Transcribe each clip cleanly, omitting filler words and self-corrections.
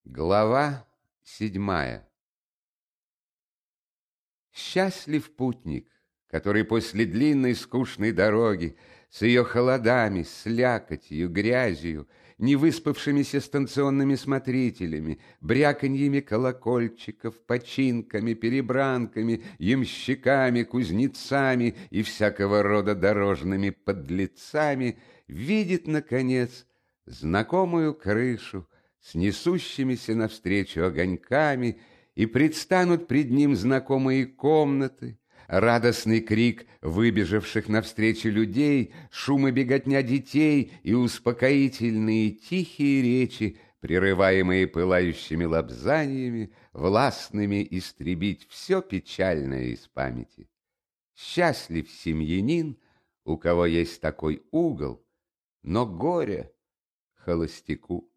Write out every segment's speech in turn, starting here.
Глава 7. Счастлив путник, который после длинной скучной дороги с ее холодами, слякотью, грязью, невыспавшимися станционными смотрителями, бряканьями колокольчиков, починками, перебранками, ямщиками, кузнецами и всякого рода дорожными подлецами, видит, наконец, знакомую крышу с несущимися навстречу огоньками, и предстанут пред ним знакомые комнаты, радостный крик выбежавших навстречу людей, шум и беготня детей и успокоительные тихие речи, прерываемые пылающими лобзаниями, властными истребить все печальное из памяти. Счастлив семьянин, у кого есть такой угол, но горе холостяку.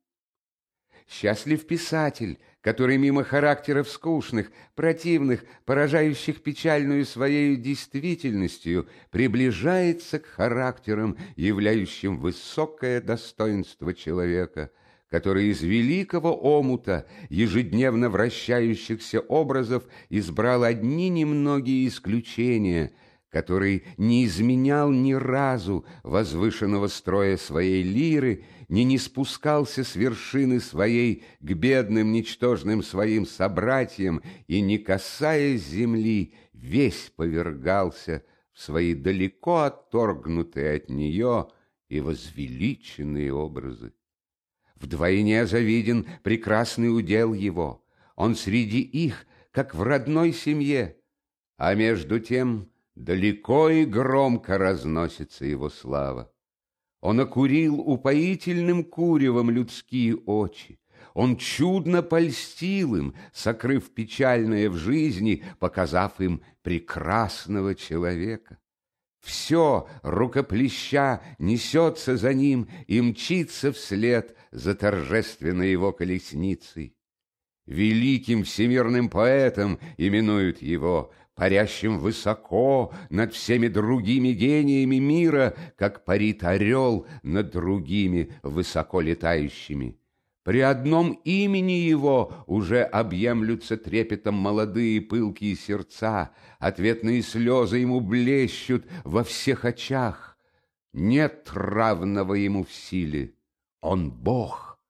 Счастлив писатель, который мимо характеров скучных, противных, поражающих печальную своей действительностью, приближается к характерам, являющим высокое достоинство человека, который из великого омута ежедневно вращающихся образов избрал одни немногие исключения, который не изменял ни разу возвышенного строя своей лиры, не спускался с вершины своей к бедным, ничтожным своим собратьям и, не касаясь земли, весь повергался в свои далеко отторгнутые от нее и возвеличенные образы. Вдвойне завиден прекрасный удел его, он среди их, как в родной семье, а между тем далеко и громко разносится его слава. Он окурил упоительным куревом людские очи, он чудно польстил им, сокрыв печальное в жизни, показав им прекрасного человека. Все, рукоплеща, несется за ним и мчится вслед за торжественной его колесницей. Великим всемирным поэтом именуют его, парящим высоко над всеми другими гениями мира, как парит орел над другими высоко летающими. При одном имени его уже объемлются трепетом молодые пылкие сердца, ответные слезы ему блещут во всех очах. Нет равного ему в силе, он Бог.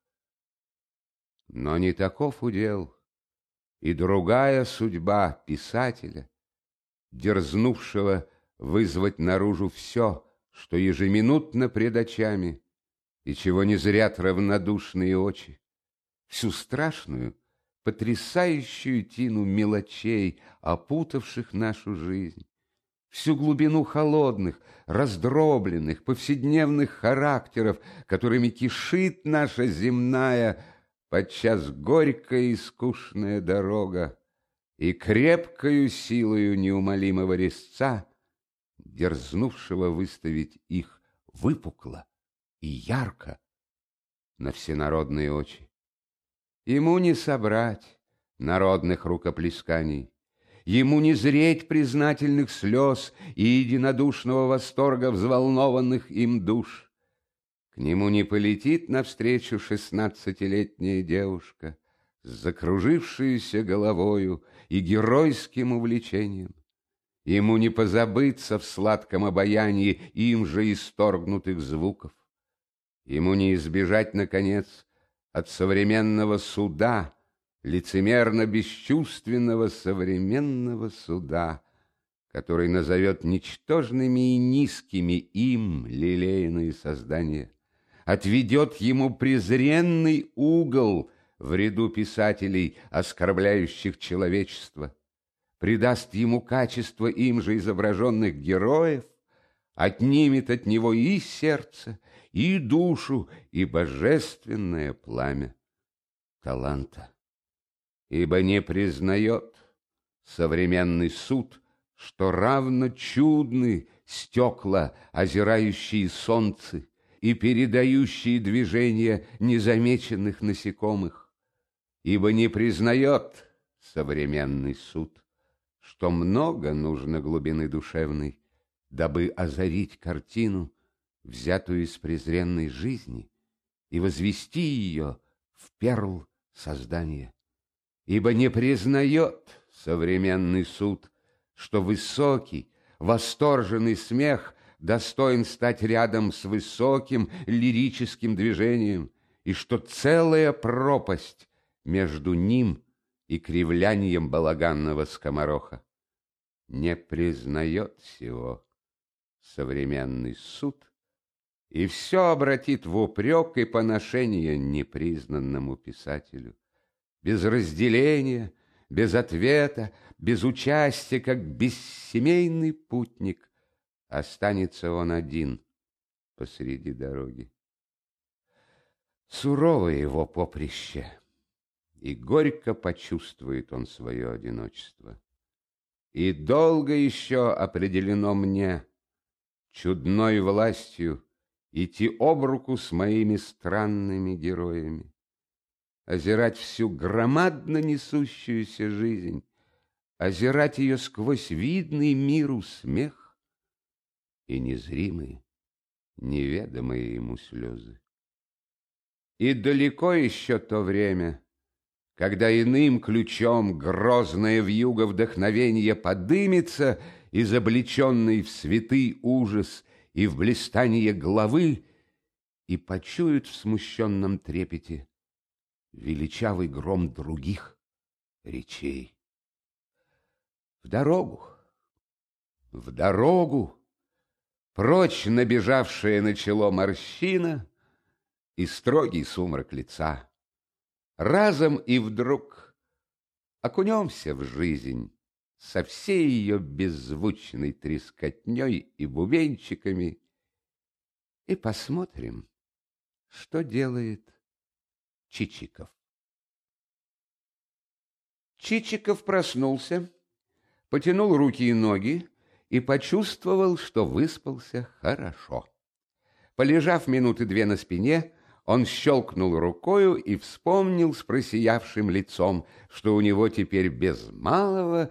Но не таков удел и другая судьба писателя, дерзнувшего вызвать наружу все, что ежеминутно пред очами, и чего не зрят равнодушные очи, всю страшную, потрясающую тину мелочей, опутавших нашу жизнь, всю глубину холодных, раздробленных, повседневных характеров, которыми кишит наша земная, подчас горькая и скучная дорога, и крепкою силою неумолимого резца, дерзнувшего выставить их выпукло и ярко на всенародные очи. Ему не собрать народных рукоплесканий, ему не зреть признательных слез и единодушного восторга взволнованных им душ. К нему не полетит навстречу 16-летняя девушка с закружившейся головою и геройским увлечением. Ему не позабыться в сладком обаянии им же исторгнутых звуков. Ему не избежать, наконец, от современного суда, лицемерно-бесчувственного современного суда, который назовет ничтожными и низкими им лелеянные создания, отведет ему презренный угол в ряду писателей, оскорбляющих человечество, придаст ему качество им же изображенных героев, отнимет от него и сердце, и душу, и божественное пламя таланта. Ибо не признает современный суд, что равно чудны стекла, озирающие солнце и передающие движения незамеченных насекомых. Ибо не признает современный суд, что много нужно глубины душевной, дабы озарить картину, взятую из презренной жизни, и возвести ее в перл создание, ибо не признает современный суд, что высокий, восторженный смех достоин стать рядом с высоким лирическим движением, и что целая пропасть между ним и кривлянием балаганного скомороха. Не признает сего современный суд, и все обратит в упрек и поношение непризнанному писателю. Без разделения, без ответа, без участия, как бессемейный путник, останется он один посреди дороги. Сурово его поприще, и горько почувствует он свое одиночество. И долго еще определено мне чудной властью идти об руку с моими странными героями, озирать всю громадно несущуюся жизнь, озирать ее сквозь видный миру смех и незримые, неведомые ему слезы. И далеко еще то время, когда иным ключом грозная вьюга вдохновения подымется, изобличенный в святый ужас и в блистанье главы, и почуют в смущенном трепете величавый гром других речей. В дорогу, прочь набежавшая на чело морщина и строгий сумрак лица. Разом и вдруг окунемся в жизнь со всей ее беззвучной трескотней и бубенчиками и посмотрим, что делает Чичиков. Чичиков проснулся, потянул руки и ноги и почувствовал, что выспался хорошо. Полежав минуты две на спине, он щелкнул рукою и вспомнил с просиявшим лицом, что у него теперь без малого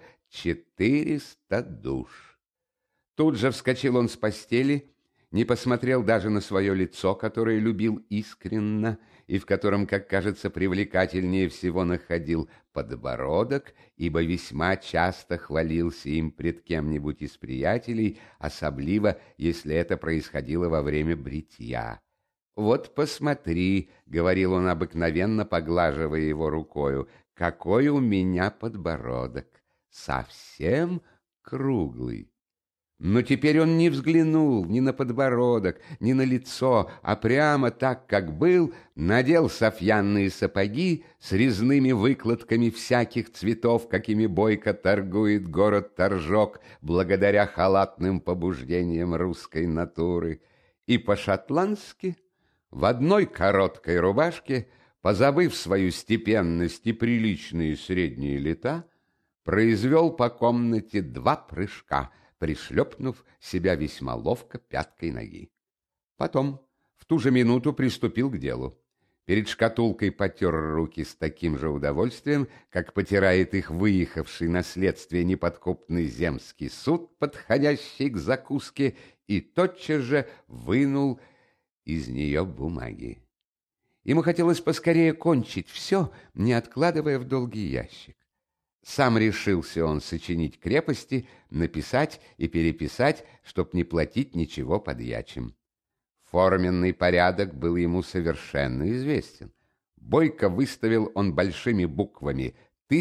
400 душ. Тут же вскочил он с постели, не посмотрел даже на свое лицо, которое любил искренно, и в котором, как кажется, привлекательнее всего находил подбородок, ибо весьма часто хвалился им пред кем-нибудь из приятелей, особливо, если это происходило во время бритья. «Вот посмотри», — говорил он обыкновенно, поглаживая его рукою, — «какой у меня подбородок, совсем круглый». Но теперь он не взглянул ни на подбородок, ни на лицо, а прямо так, как был, надел сафьянные сапоги с резными выкладками всяких цветов, какими бойко торгует город Торжок, благодаря халатным побуждениям русской натуры, и по-шотландски, в одной короткой рубашке, позабыв свою степенность и приличные средние лета, произвел по комнате 2 прыжка, пришлепнув себя весьма ловко пяткой ноги. Потом в ту же минуту приступил к делу. Перед шкатулкой потер руки с таким же удовольствием, как потирает их выехавший на следствие неподкупный земский суд, подходящий к закуске, и тотчас же вынул из нее бумаги. Ему хотелось поскорее кончить все, не откладывая в долгий ящик. Сам решился он сочинить крепости, написать и переписать, чтоб не платить ничего подьячим. Форменный порядок был ему совершенно известен. Бойко выставил он большими буквами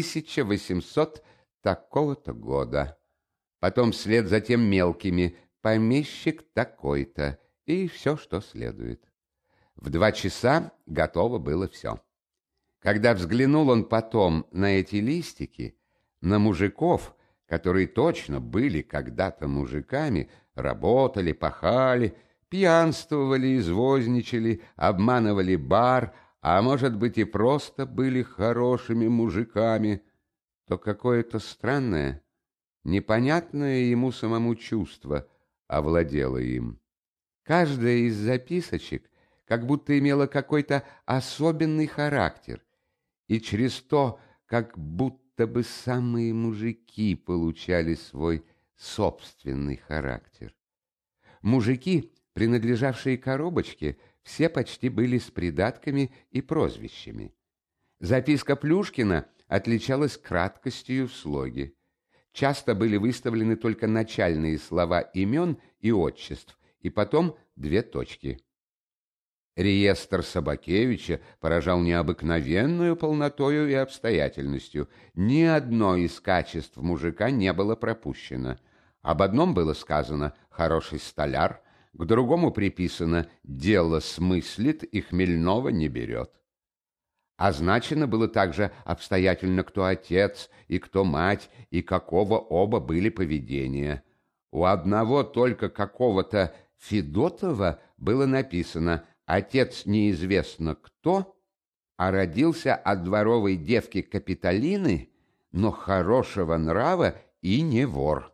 1800 такого-то года. Потом вслед за тем мелкими помещик такой-то и все, что следует. В 2 часа готово было все. Когда взглянул он потом на эти листики, на мужиков, которые точно были когда-то мужиками, работали, пахали, пьянствовали, извозничали, обманывали бар, а может быть и просто были хорошими мужиками, то какое-то странное, непонятное ему самому чувство овладело им. Каждая из записочек как будто имела какой-то особенный характер, и через то, как будто бы самые мужики получали свой собственный характер. Мужики, принадлежавшие коробочке, все почти были с придатками и прозвищами. Записка Плюшкина отличалась краткостью в слоге. Часто были выставлены только начальные слова имен и отчеств, и потом 2 точки. Реестр Собакевича поражал необыкновенную полнотою и обстоятельностью. Ни одно из качеств мужика не было пропущено. Об одном было сказано «хороший столяр», к другому приписано «дело смыслит и хмельного не берет». Означено было также обстоятельно, кто отец и кто мать, и какого оба были поведения. У одного только какого-то Федотова было написано «отец неизвестно кто, а родился от дворовой девки Капитолины, но хорошего нрава и не вор».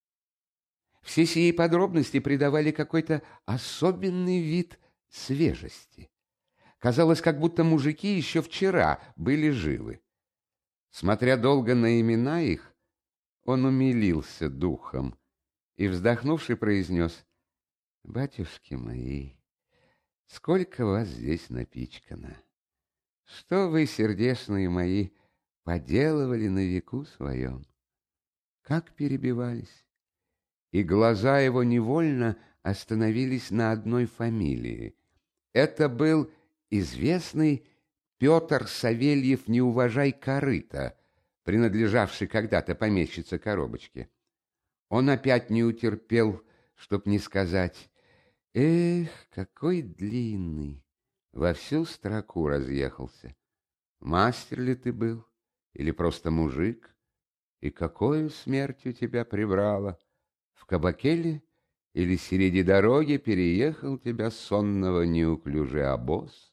Все сии подробности придавали какой-то особенный вид свежести. Казалось, как будто мужики еще вчера были живы. Смотря долго на имена их, он умилился духом и, вздохнувши, произнес: «Батюшки мои, сколько вас здесь напичкано! Что вы, сердечные мои, поделывали на веку своем? Как перебивались!» И глаза его невольно остановились на одной фамилии. Это был известный Петр Савельев Неуважай-Корыто, принадлежавший когда-то помещице Коробочке. Он опять не утерпел, чтоб не сказать: «Эх, какой длинный!» Во всю строку разъехался. «Мастер ли ты был? Или просто мужик? И какою смертью тебя прибрало? В кабаке ли? Или среди дороги переехал тебя сонного неуклюжий обоз?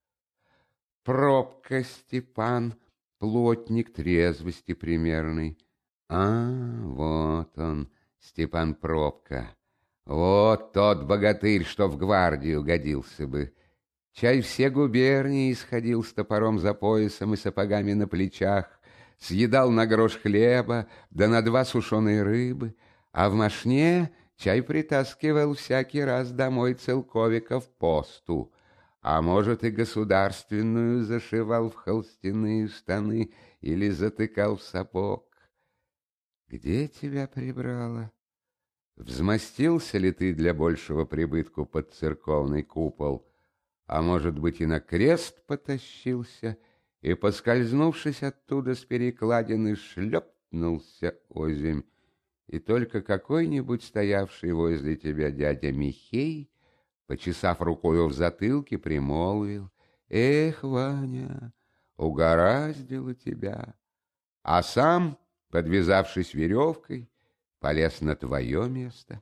Пробка, Степан, плотник трезвости примерный. А, вот он, Степан Пробка. Вот тот богатырь, что в гвардию годился бы. Чай все губернии исходил с топором за поясом и сапогами на плечах, съедал на грош хлеба, да на 2 сушеные рыбы, а в мошне чай притаскивал всякий раз домой целковиков посту, а может и государственную зашивал в холстяные штаны или затыкал в сапог. Где тебя прибрало? Взмостился ли ты для большего прибытку под церковный купол, а может быть и на крест потащился и, поскользнувшись оттуда с перекладины, шлепнулся озимь, и только какой-нибудь стоявший возле тебя дядя Михей, почесав рукою в затылке, примолвил: «Эх, Ваня, угораздило тебя», а сам, подвязавшись веревкой, полез на твое место.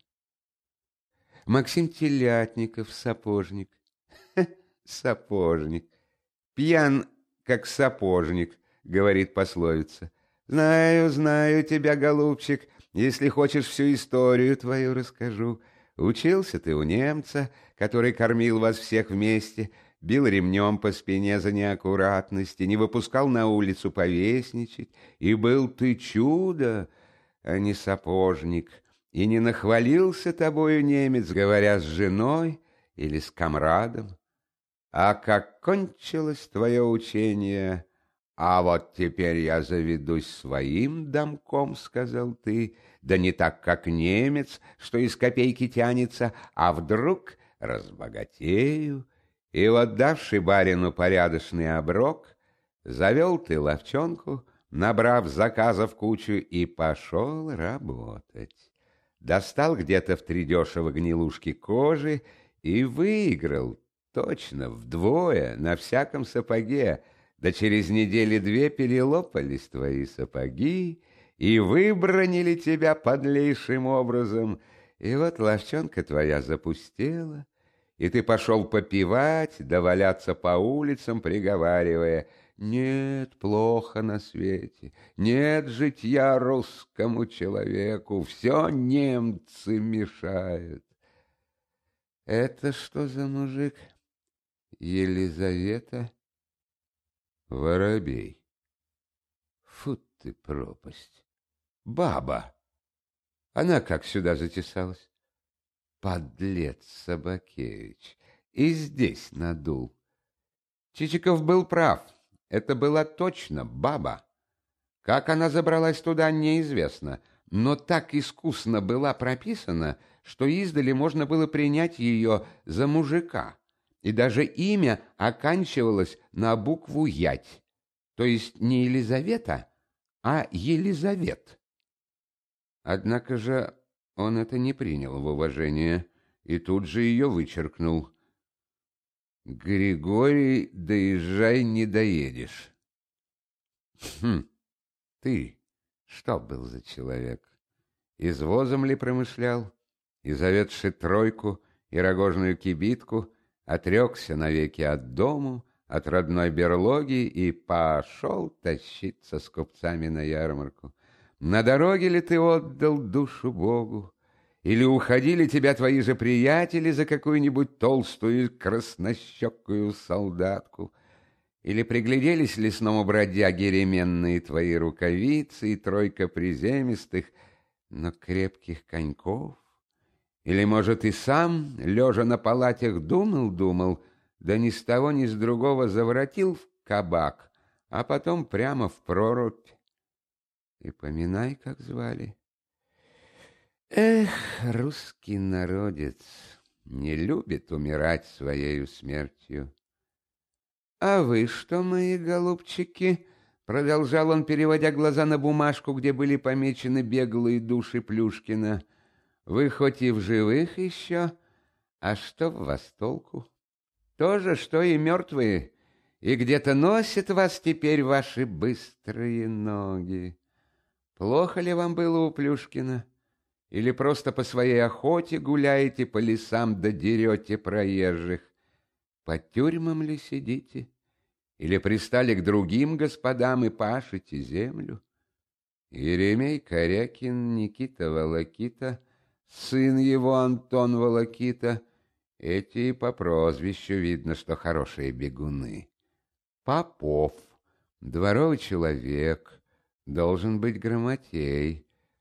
Максим Телятников, сапожник. Сапожник. Пьян, как сапожник, говорит пословица. Знаю, знаю тебя, голубчик, если хочешь, всю историю твою расскажу. Учился ты у немца, который кормил вас всех вместе, бил ремнем по спине за неаккуратность и не выпускал на улицу повесничать, и был ты чудо, а не сапожник, и не нахвалился тобою немец, говоря с женой или с комрадом. А как кончилось твое учение, а вот теперь я заведусь своим домком, сказал ты, да не так, как немец, что из копейки тянется, а вдруг разбогатею, и, отдавший барину порядочный оброк, завел ты ловчонку, набрав заказов кучу, и пошел работать. Достал где-то втридешево гнилушки кожи и выиграл точно вдвое на всяком сапоге, да через 2 недели перелопались твои сапоги и выбранили тебя подлейшим образом, и вот ловчонка твоя запустела, и ты пошел попивать да валяться по улицам, приговаривая: «Нет, плохо на свете, нет житья русскому человеку, все немцы мешают». Это что за мужик? Елизавета Воробей. Фу ты, пропасть. Баба. Она как сюда затесалась? Подлец Собакевич. И здесь надул. Чичиков был прав. Это была точно баба. Как она забралась туда, неизвестно, но так искусно была прописана, что издали можно было принять ее за мужика, и даже имя оканчивалось на букву «ять», то есть не Елизавета, а Елизавет. Однако же он это не принял в уважение и тут же ее вычеркнул. «Григорий, доезжай, не доедешь». «Хм, ты что был за человек? Извозом ли промышлял, и заведши тройку и рогожную кибитку, отрекся навеки от дому, от родной берлоги и пошел тащиться с купцами на ярмарку? На дороге ли ты отдал душу Богу? Или уходили тебя твои же приятели за какую-нибудь толстую краснощекую солдатку? Или пригляделись лесному бродяге ременные твои рукавицы и тройка приземистых, но крепких коньков? Или, может, и сам, лежа на палатях, думал, да ни с того ни с другого заворотил в кабак, а потом прямо в прорубь? И поминай, как звали. Эх, русский народец не любит умирать своею смертью. «А вы что, мои голубчики?» — продолжал он, переводя глаза на бумажку, где были помечены беглые души Плюшкина. «Вы хоть и в живых еще, а что в вас толку? То же, что и мертвые, и где-то носят вас теперь ваши быстрые ноги. Плохо ли вам было у Плюшкина? Или просто по своей охоте гуляете по лесам да дерете проезжих? По тюрьмам ли сидите? Или пристали к другим господам и пашете землю? Еремей Корякин, Никита Волокита, сын его Антон Волокита, эти и по прозвищу видно, что хорошие бегуны. Попов, дворовый человек, должен быть грамотей.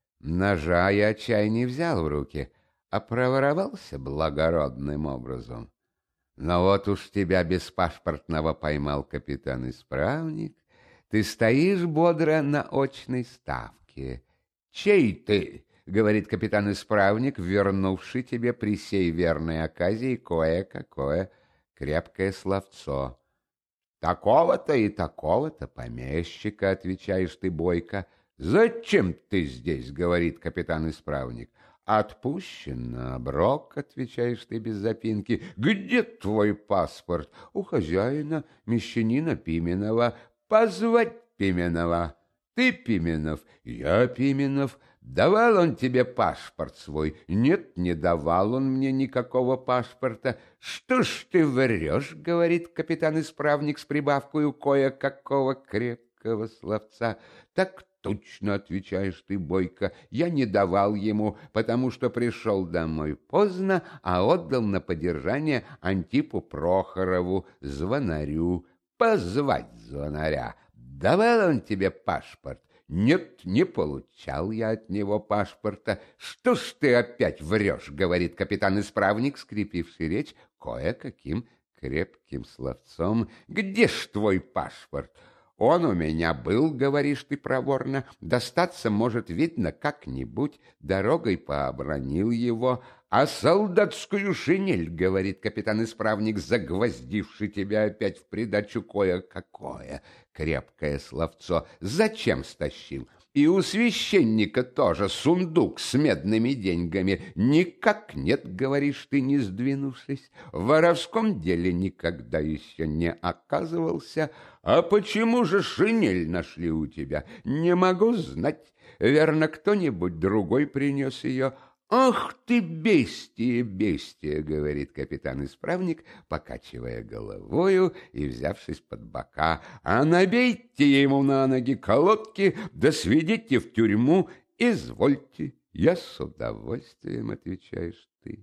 Ножа и чай не взял в руки, а проворовался благородным образом. Но вот уж тебя без паспортного поймал капитан-исправник, ты стоишь бодро на очной ставке. «Чей ты?» — говорит капитан-исправник, вернувший тебе при сей верной оказии кое-какое крепкое словцо. «Такого-то и такого-то помещика», — отвечаешь ты бойко. «Зачем ты здесь?» — говорит капитан-исправник. «Отпущен на оброк», — отвечаешь ты без запинки. «Где твой паспорт?» «У хозяина, мещанина Пименова». «Позвать Пименова». «Ты Пименов?» «Я Пименов». «Давал он тебе паспорт свой?» «Нет, не давал он мне никакого паспорта». «Что ж ты врешь?» — говорит капитан-исправник с прибавкою кое-какого крепкого словца. «Так точно», — отвечаешь ты бойко, — «я не давал ему, потому что пришел домой поздно, а отдал на подержание Антипу Прохорову, звонарю». «Позвать звонаря». «Давал он тебе паспорт?» «Нет, не получал я от него паспорта». «Что ж ты опять врешь?» — говорит капитан-исправник, скрепивший речь кое-каким крепким словцом. «Где ж твой паспорт?» «Он у меня был, — говоришь ты проворно, — достаться, может, видно, как-нибудь, дорогой пообронил его». «А солдатскую шинель, — говорит капитан-исправник, загвоздивший тебя опять в придачу кое-какое крепкое словцо, — зачем стащил? И у священника тоже сундук с медными деньгами. Никак нет, — говоришь ты, не сдвинувшись, — в воровском деле никогда еще не оказывался. А почему же шинель нашли у тебя? Не могу знать. Верно, кто-нибудь другой принес ее». «Ах ты, бестие, бестие!» — говорит капитан-исправник, покачивая головою и взявшись под бока. «А набейте ему на ноги колодки, да сведите в тюрьму, извольте». «Я с удовольствием», — отвечаешь ты.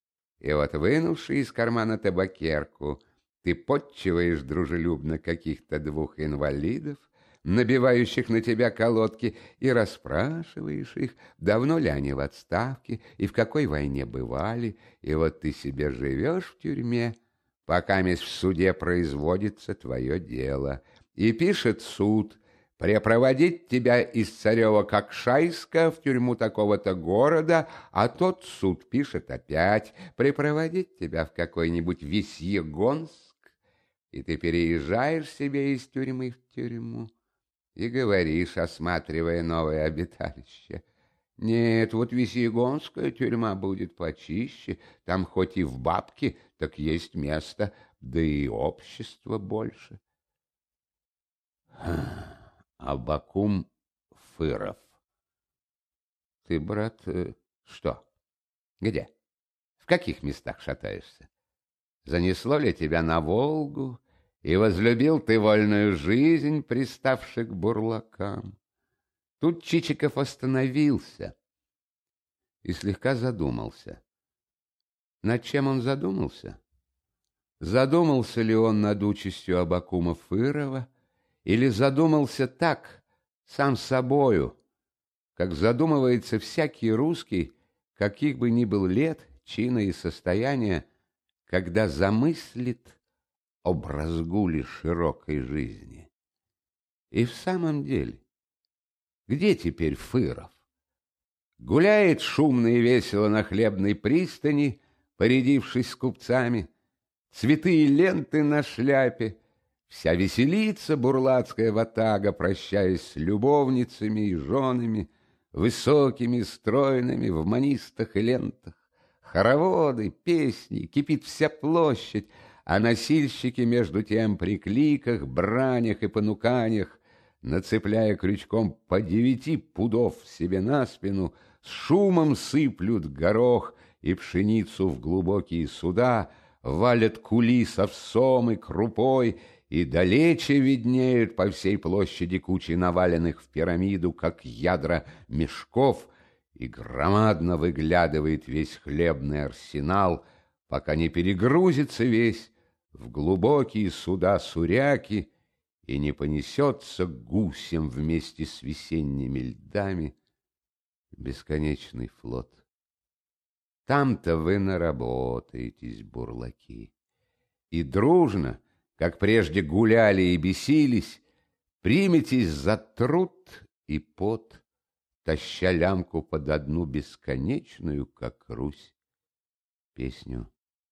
И вот, вынувши из кармана табакерку, ты подчиваешь дружелюбно каких-то двух инвалидов, набивающих на тебя колодки, и расспрашиваешь их, давно ли они в отставке и в какой войне бывали, и вот ты себе живешь в тюрьме, пока в суде производится твое дело, и пишет суд препроводить тебя из Царева-Кокшайска в тюрьму такого-то города, а тот суд пишет опять препроводить тебя в какой-нибудь Весьегонск, и ты переезжаешь себе из тюрьмы в тюрьму и говоришь, осматривая новое обиталище: нет, вот Весьегонская тюрьма будет почище, там хоть и в бабке, так есть место, да и общества больше. Абакум Фыров. Ты, брат, что? Где? В каких местах шатаешься? Занесло ли тебя на Волгу, и возлюбил ты вольную жизнь, приставши к бурлакам? Тут Чичиков остановился и слегка задумался. Над чем он задумался? Задумался ли он над участью Абакума Фырова, или задумался так, сам собою, как задумывается всякий русский, каких бы ни был лет, чина и состояния, когда замыслит об разгуле широкой жизни? И в самом деле, где теперь Фыров? Гуляет шумно и весело на Хлебной пристани, порядившись с купцами, цветы и ленты на шляпе, вся веселится бурлацкая ватага, прощаясь с любовницами и женами, высокими, стройными, в манистах и лентах. Хороводы, песни, кипит вся площадь, а носильщики между тем при кликах, бранях и понуканиях, нацепляя крючком по 9 пудов себе на спину, с шумом сыплют горох и пшеницу в глубокие суда, валят кули с овсом и крупой, и далече виднеют по всей площади кучи наваленных в пирамиду, как ядра мешков, и громадно выглядывает весь хлебный арсенал, пока не перегрузится весь в глубокие суда Суряки и не понесется гусем вместе с весенними льдами бесконечный флот. Там-то вы наработаетесь, бурлаки, и дружно, как прежде гуляли и бесились, приметесь за труд и пот, таща лямку под одну бесконечную, как Русь, песню.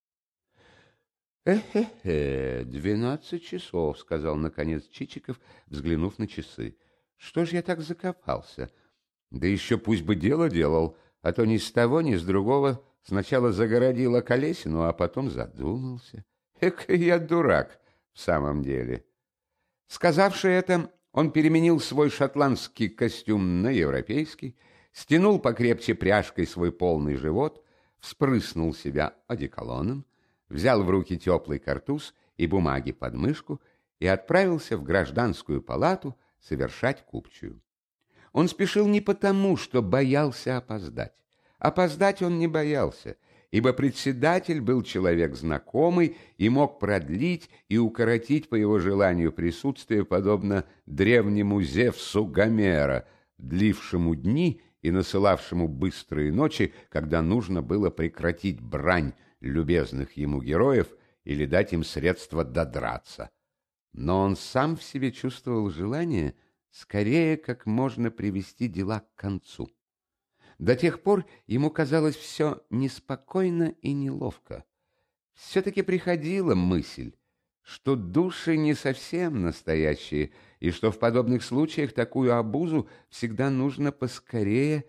«Эхе-хе, 12 часов», — сказал наконец Чичиков, взглянув на часы. «Что ж я так закопался? Да еще пусть бы дело делал, а то ни с того, ни с другого сначала загородил околесину, а потом задумался. Эка я дурак в самом деле». Сказавши это, он переменил свой шотландский костюм на европейский, стянул покрепче пряжкой свой полный живот, вспрыснул себя одеколоном, взял в руки теплый картуз и бумаги под мышку и отправился в гражданскую палату совершать купчую. Он спешил не потому, что боялся опоздать. Опоздать он не боялся, ибо председатель был человек знакомый и мог продлить и укоротить по его желанию присутствие, подобно древнему Зевсу Гомера, длившему дни и насылавшему быстрые ночи, когда нужно было прекратить брань любезных ему героев или дать им средства додраться. Но он сам в себе чувствовал желание скорее как можно привести дела к концу. До тех пор ему казалось все неспокойно и неловко. Все-таки приходила мысль, что души не совсем настоящие, и что в подобных случаях такую обузу всегда нужно поскорее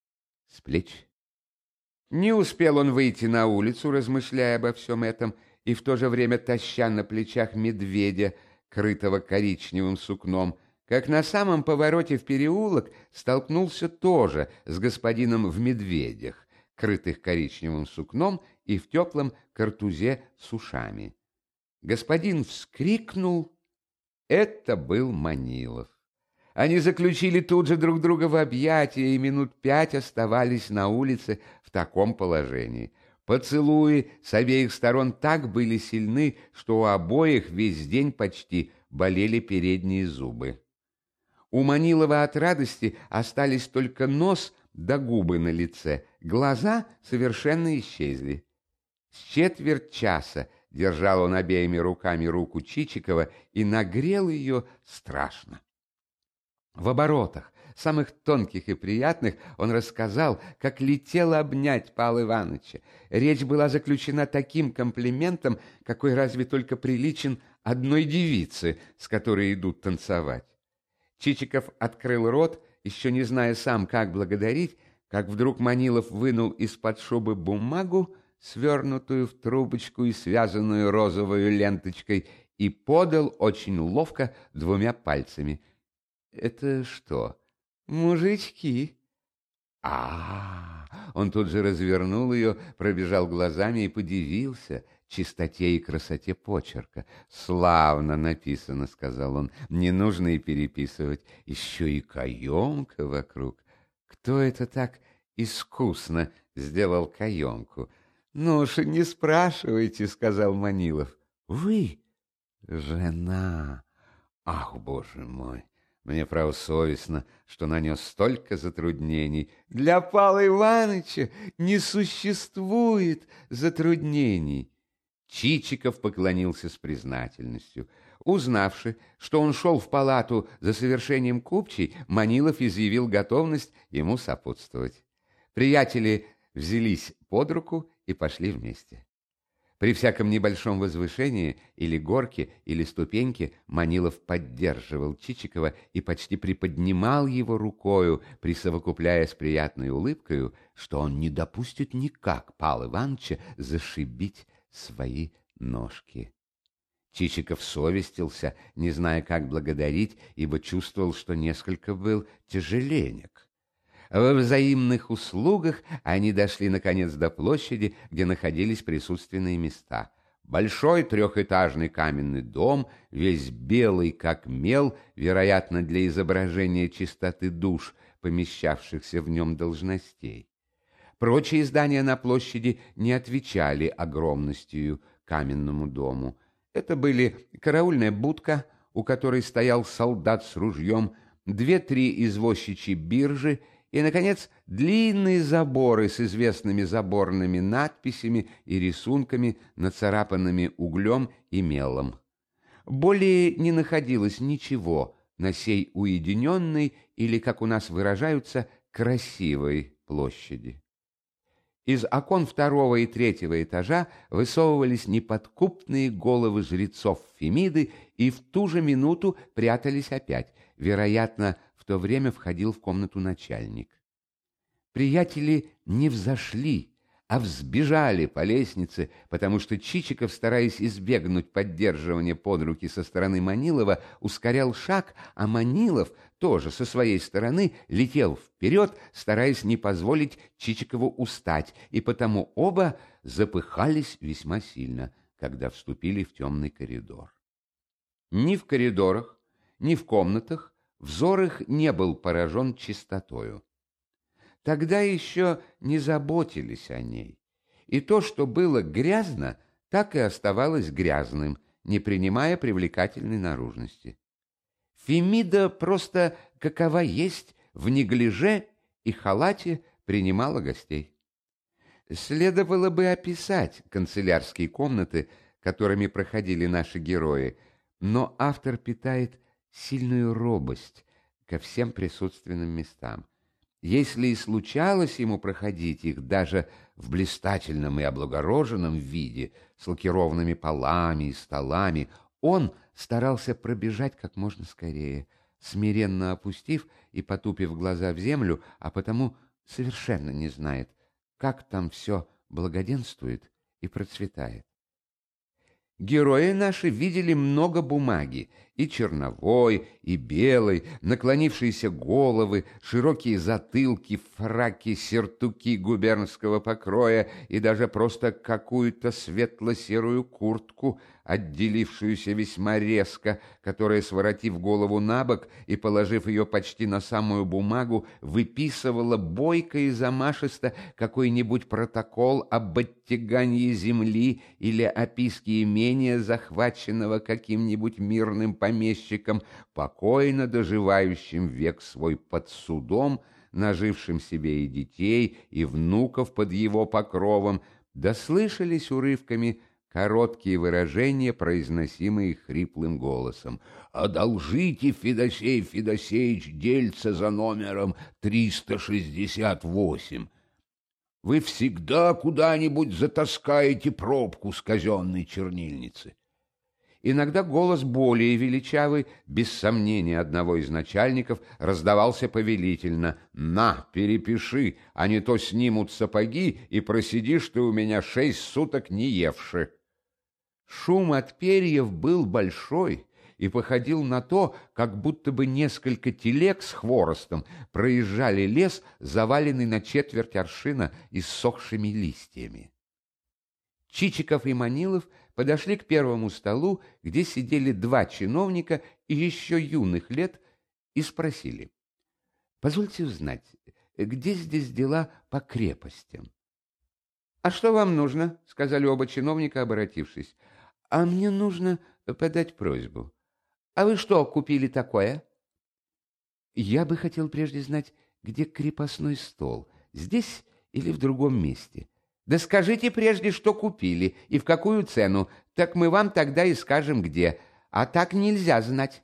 с плеч. Не успел он выйти на улицу, размышляя обо всем этом, и в то же время таща на плечах медведя, крытого коричневым сукном, как на самом повороте в переулок столкнулся тоже с господином в медведях, крытых коричневым сукном и в теплом картузе с ушами. Господин вскрикнул. Это был Манилов. Они заключили тут же друг друга в объятия и минут 5 оставались на улице в таком положении. Поцелуи с обеих сторон так были сильны, что у обоих весь день почти болели передние зубы. У Манилова от радости остались только нос да губы на лице, глаза совершенно исчезли. С четверть часа держал он обеими руками руку Чичикова и нагрел ее страшно. В оборотах, самых тонких и приятных, он рассказал, как летел обнять Павла Ивановича. Речь была заключена таким комплиментом, какой разве только приличен одной девице, с которой идут танцевать. Чичиков открыл рот, еще не зная сам, как благодарить, как вдруг Манилов вынул из-под шубы бумагу, свернутую в трубочку и связанную розовой ленточкой, и подал очень ловко двумя пальцами. «Это что, мужички?» Он тут же развернул ее, пробежал глазами и подивился чистоте и красоте почерка. «Славно написано», — сказал он, — «не нужно и переписывать. Еще и каемка вокруг. Кто это так искусно сделал каемку?» «Ну уж и не спрашивайте», — сказал Манилов. «Вы? Жена? Ах, боже мой! Мне, право, совестно, что нанес столько затруднений. Для Павла Ивановича не существует затруднений». Чичиков поклонился с признательностью. Узнавши, что он шел в палату за совершением купчей, Манилов изъявил готовность ему сопутствовать. Приятели взялись под руку и пошли вместе. При всяком небольшом возвышении или горке, или ступеньке Манилов поддерживал Чичикова и почти приподнимал его рукою, присовокупляя с приятной улыбкою, что он не допустит никак Павла Ивановича зашибить свои ножки. Чичиков совестился, не зная, как благодарить, ибо чувствовал, что несколько был тяжеленек. Во взаимных услугах они дошли, наконец, до площади, где находились присутственные места. Большой трехэтажный каменный дом, весь белый, как мел, вероятно, для изображения чистоты душ, помещавшихся в нем должностей. Прочие здания на площади не отвечали огромностью каменному дому. Это были караульная будка, у которой стоял солдат с ружьем, 2-3 извозчичьи биржи и, наконец, длинные заборы с известными заборными надписями и рисунками, нацарапанными углем и мелом. Более не находилось ничего на сей уединенной или, как у нас выражаются, красивой площади. Из окон 2-го и 3-го этажа высовывались неподкупные головы жрецов Фемиды и в ту же минуту прятались опять. Вероятно, в то время входил в комнату начальник. Приятели не взошли, а взбежали по лестнице, потому что Чичиков, стараясь избегнуть поддерживания под руки со стороны Манилова, ускорял шаг, а Манилов тоже со своей стороны летел вперед, стараясь не позволить Чичикову устать, и потому оба запыхались весьма сильно, когда вступили в темный коридор. Ни в коридорах, ни в комнатах взор их не был поражен чистотою. Тогда еще не заботились о ней, и то, что было грязно, так и оставалось грязным, не принимая привлекательной наружности. Фемида просто, какова есть, в неглиже и халате принимала гостей. Следовало бы описать канцелярские комнаты, которыми проходили наши герои, но автор питает сильную робость ко всем присутственным местам. Если и случалось ему проходить их даже в блистательном и облагороженном виде, с лакированными полами и столами, он старался пробежать как можно скорее, смиренно опустив и потупив глаза в землю, а потому совершенно не знает, как там все благоденствует и процветает. Герои наши видели много бумаги, и черновой, и белой, наклонившиеся головы, широкие затылки, фраки, сюртуки губернского покроя и даже просто какую-то светло-серую куртку, отделившуюся весьма резко, которая, своротив голову на бок и положив ее почти на самую бумагу, выписывала бойко и замашисто какой-нибудь протокол об оттягании земли или описке имения, захваченного каким-нибудь мирным помещиком, покойно доживающим век свой под судом, нажившим себе и детей, и внуков под его покровом, да слышались урывками короткие выражения, произносимые хриплым голосом. «Одолжите, Федосей Федосеевич, дельце за номером 368. Вы всегда куда-нибудь затаскаете пробку с казенной чернильницы». Иногда голос более величавый, без сомнения одного из начальников, раздавался повелительно: «На, перепиши, а не то снимут сапоги, и просидишь ты у меня 6 суток не евши». Шум от перьев был большой и походил на то, как будто бы несколько телег с хворостом проезжали лес, заваленный на четверть аршина иссохшими листьями. Чичиков и Манилов подошли к первому столу, где сидели 2 чиновника и еще юных лет, и спросили: «Позвольте узнать, где здесь дела по крепостям?» «А что вам нужно?» — сказали оба чиновника, обратившись. «А мне нужно подать просьбу». «А вы что купили такое?» «Я бы хотел прежде знать, где крепостной стол, здесь или в другом месте». «Да скажите прежде, что купили и в какую цену, так мы вам тогда и скажем, где, а так нельзя знать».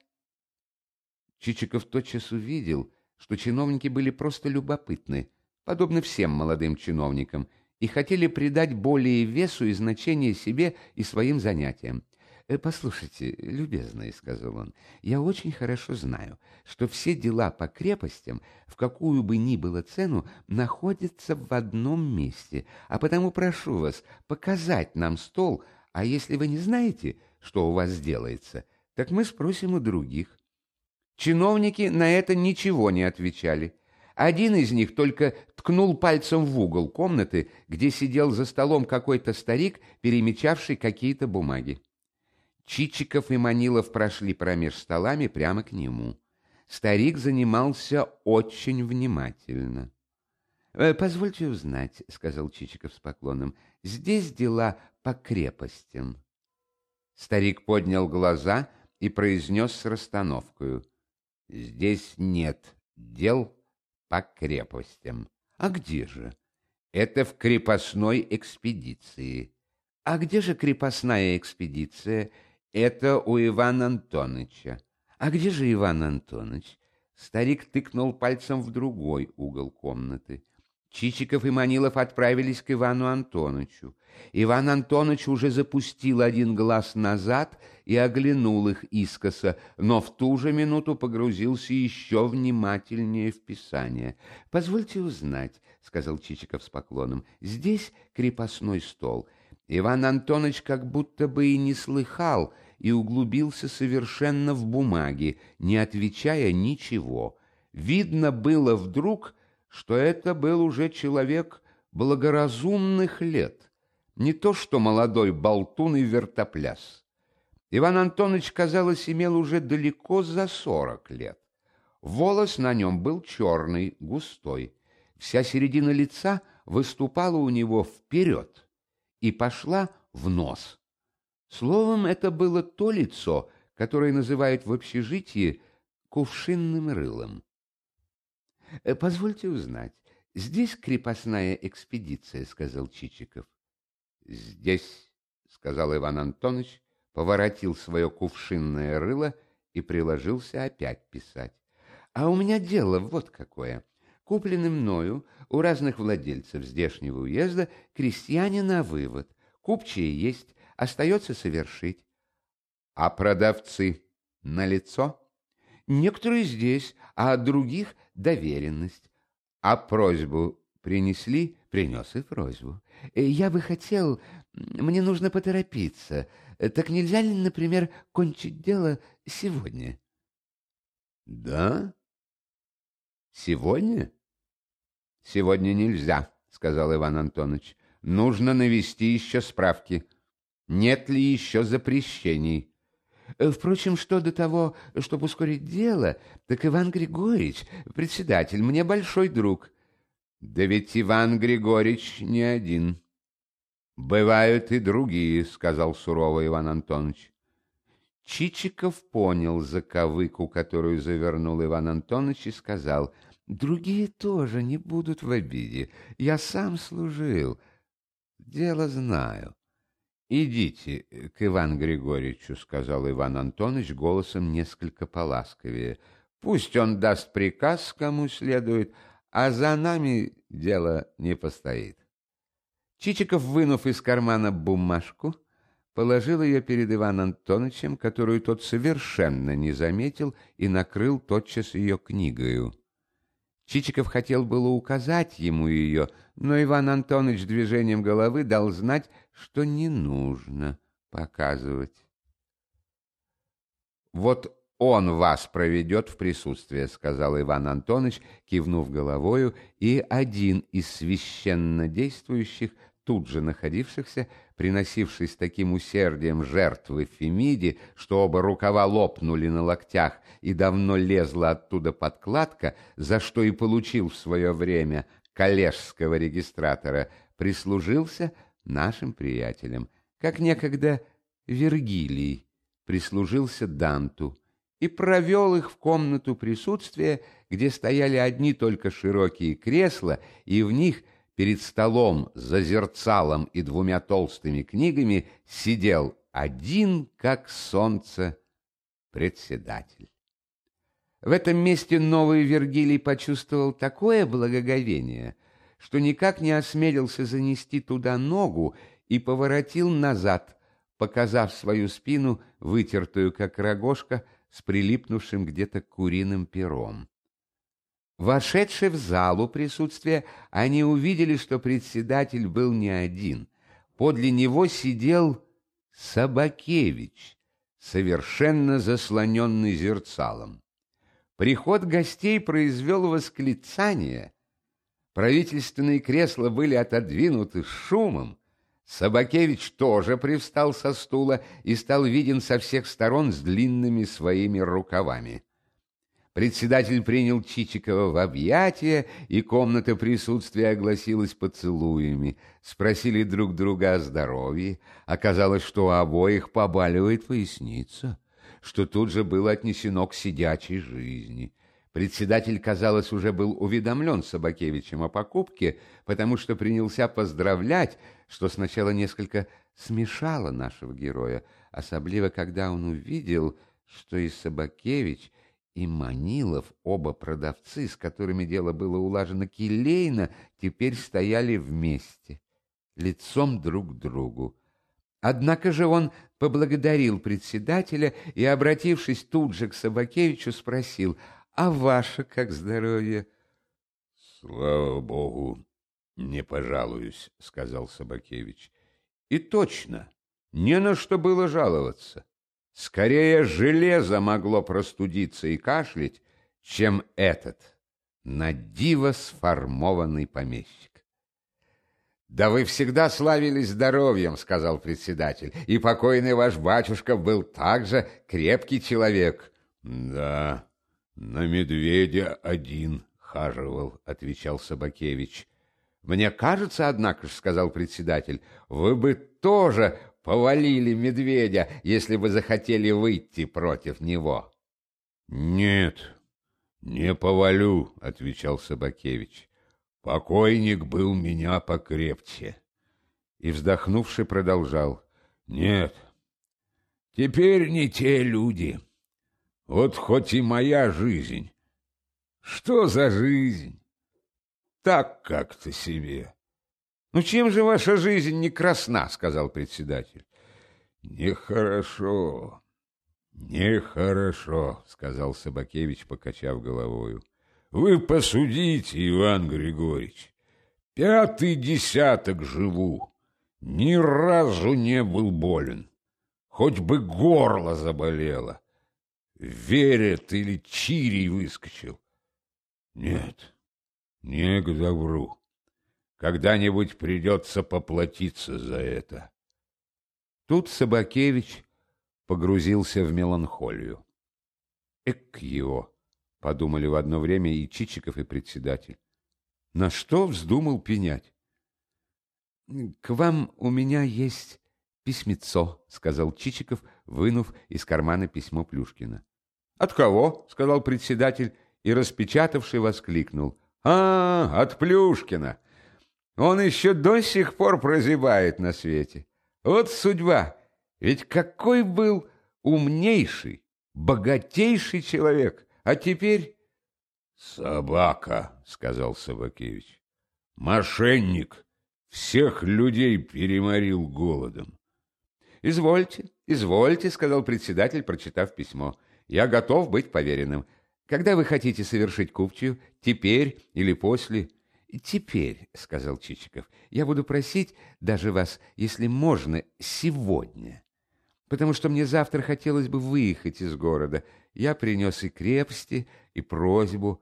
Чичиков тотчас увидел, что чиновники были просто любопытны, подобно всем молодым чиновникам, и хотели придать более весу и значения себе и своим занятиям. «Послушайте, любезный, — сказал он, — я очень хорошо знаю, что все дела по крепостям, в какую бы ни было цену, находятся в одном месте, а потому прошу вас показать нам стол, а если вы не знаете, что у вас делается, так мы спросим у других». Чиновники на это ничего не отвечали. Один из них только ткнул пальцем в угол комнаты, где сидел за столом какой-то старик, перемечавший какие-то бумаги. Чичиков и Манилов прошли промеж столами прямо к нему. Старик занимался очень внимательно. «Позвольте узнать, — сказал Чичиков с поклоном, — здесь дела по крепостям». Старик поднял глаза и произнес с расстановкою: «Здесь нет дел по крепостям». «А где же?» «Это в крепостной экспедиции». «А где же крепостная экспедиция?» «Это у Ивана Антоныча». «А где же Иван Антоныч?» Старик тыкнул пальцем в другой угол комнаты. Чичиков и Манилов отправились к Ивану Антонычу. Иван Антоныч уже запустил один глаз назад и оглянул их искоса, но в ту же минуту погрузился еще внимательнее в писание. «Позвольте узнать, — сказал Чичиков с поклоном, — здесь крепостной стол». Иван Антоныч как будто бы и не слыхал и углубился совершенно в бумаги, не отвечая ничего. Видно было вдруг, что это был уже человек благоразумных лет, не то что молодой болтун и вертопляс. Иван Антоныч, казалось, имел уже далеко за 40 лет. Волос на нем был черный, густой. Вся середина лица выступала у него вперед и пошла в нос. Словом, это было то лицо, которое называют в общежитии кувшинным рылом. «Позвольте узнать, здесь крепостная экспедиция?» — сказал Чичиков. «Здесь», — сказал Иван Антоныч, поворотил свое кувшинное рыло и приложился опять писать. «А у меня дело вот какое. Куплены мною у разных владельцев здешнего уезда крестьяне на вывод. Купчие есть, остается совершить». «А продавцы налицо?» «Некоторые здесь, а от других доверенность». «А просьбу принесли?» «Принес и просьбу. Я бы хотел, мне нужно поторопиться. Так нельзя ли, например, кончить дело сегодня?» «Да? Сегодня?» «Сегодня нельзя, — сказал Иван Антонович. Нужно навести еще справки. Нет ли еще запрещений?» «Впрочем, что до того, чтобы ускорить дело, так Иван Григорьевич, председатель, мне большой друг». «Да ведь Иван Григорьевич не один. Бывают и другие, — сказал сурово Иван Антонович. Чичиков понял заковыку, которую завернул Иван Антонович, и сказал: «Другие тоже не будут в обиде. Я сам служил. Дело знаю». «Идите к Ивану Григорьевичу», — сказал Иван Антонович голосом несколько поласковее. «Пусть он даст приказ, кому следует, а за нами дело не постоит». Чичиков, вынув из кармана бумажку, положил ее перед Иваном Антоновичем, которую тот совершенно не заметил, и накрыл тотчас ее книгою. Чичиков хотел было указать ему ее, но Иван Антонович движением головы дал знать, что не нужно показывать. «Вот он вас проведет в присутствие», — сказал Иван Антонович, кивнув головою, и один из священно действующих, тут же находившихся, приносивший с таким усердием жертвы Фемиде, что оба рукава лопнули на локтях и давно лезла оттуда подкладка, за что и получил в свое время коллежского регистратора, прислужился нашим приятелям, как некогда Вергилий прислужился Данту, и провел их в комнату присутствия, где стояли одни только широкие кресла, и в них перед столом за зерцалом и двумя толстыми книгами сидел один, как солнце, председатель. В этом месте новый Вергилий почувствовал такое благоговение, что никак не осмелился занести туда ногу и поворотил назад, показав свою спину, вытертую как рогожка, с прилипнувшим где-то куриным пером. Вошедшие в залу присутствия, они увидели, что председатель был не один. Подле него сидел Собакевич, совершенно заслоненный зерцалом. Приход гостей произвел восклицание. Правительственные кресла были отодвинуты с шумом. Собакевич тоже привстал со стула и стал виден со всех сторон с длинными своими рукавами. Председатель принял Чичикова в объятия, и комната присутствия огласилась поцелуями. Спросили друг друга о здоровье. Оказалось, что у обоих побаливает поясница, что тут же было отнесено к сидячей жизни. Председатель, казалось, уже был уведомлен Собакевичем о покупке, потому что принялся поздравлять, что сначала несколько смешало нашего героя, особливо когда он увидел, что и Собакевич, и Манилов, оба продавцы, с которыми дело было улажено келейно, теперь стояли вместе, лицом друг к другу. Однако же он поблагодарил председателя и, обратившись тут же к Собакевичу, спросил: «А ваше как здоровье?» «Слава богу, не пожалуюсь», — сказал Собакевич. И точно, не на что было жаловаться. Скорее железо могло простудиться и кашлять, чем этот надиво сформованный помещик. «Да вы всегда славились здоровьем», — сказал председатель, «и покойный ваш батюшка был также крепкий человек». «Да, на медведя один хаживал», — отвечал Собакевич. «Мне кажется, однако же, — сказал председатель, — вы бы тоже повалили медведя, если бы захотели выйти против него». «Нет, не повалю», — отвечал Собакевич. «Покойник был меня покрепче». И, вздохнувши, продолжал: «Нет, теперь не те люди. Вот хоть и моя жизнь. Что за жизнь? Так как-то себе». «Ну чем же ваша жизнь не красна?» — сказал председатель. «Нехорошо, нехорошо», — сказал Собакевич, покачав головою. «Вы посудите, Иван Григорьевич, 5-й десяток живу, ни разу не был болен, хоть бы горло заболело, верет или чирий выскочил. Нет, не к добру. Когда-нибудь придется поплатиться за это». Тут Собакевич погрузился в меланхолию. «Эк его!» — подумали в одно время и Чичиков, и председатель. На что вздумал пенять? «К вам у меня есть письмецо», — сказал Чичиков, вынув из кармана письмо Плюшкина. «От кого?» — сказал председатель, и, распечатавший, воскликнул: «А, от Плюшкина! Он еще до сих пор прозябает на свете. Вот судьба! Ведь какой был умнейший, богатейший человек! А теперь... — Собака, — сказал Собакевич. — Мошенник! Всех людей переморил голодом. — Извольте, извольте, — сказал председатель, прочитав письмо. — Я готов быть поверенным. Когда вы хотите совершить купчую? Теперь или после? — Теперь, — сказал Чичиков. — Я буду просить даже вас, если можно, сегодня. Потому что мне завтра хотелось бы выехать из города. Я принес и крепости, и просьбу.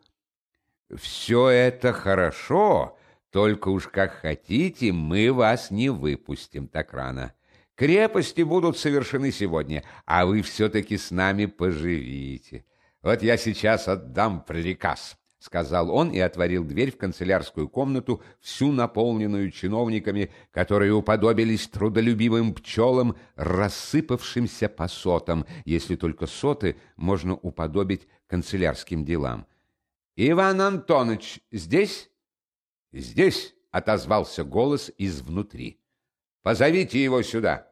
— Все это хорошо, только уж как хотите, мы вас не выпустим так рано. Крепости будут совершены сегодня, а вы все-таки с нами поживите. Вот я сейчас отдам приказ, — сказал он и отворил дверь в канцелярскую комнату, всю наполненную чиновниками, которые уподобились трудолюбивым пчелам, рассыпавшимся по сотам, если только соты можно уподобить канцелярским делам. — Иван Антонович здесь? — Здесь, — отозвался голос изнутри. — Позовите его сюда.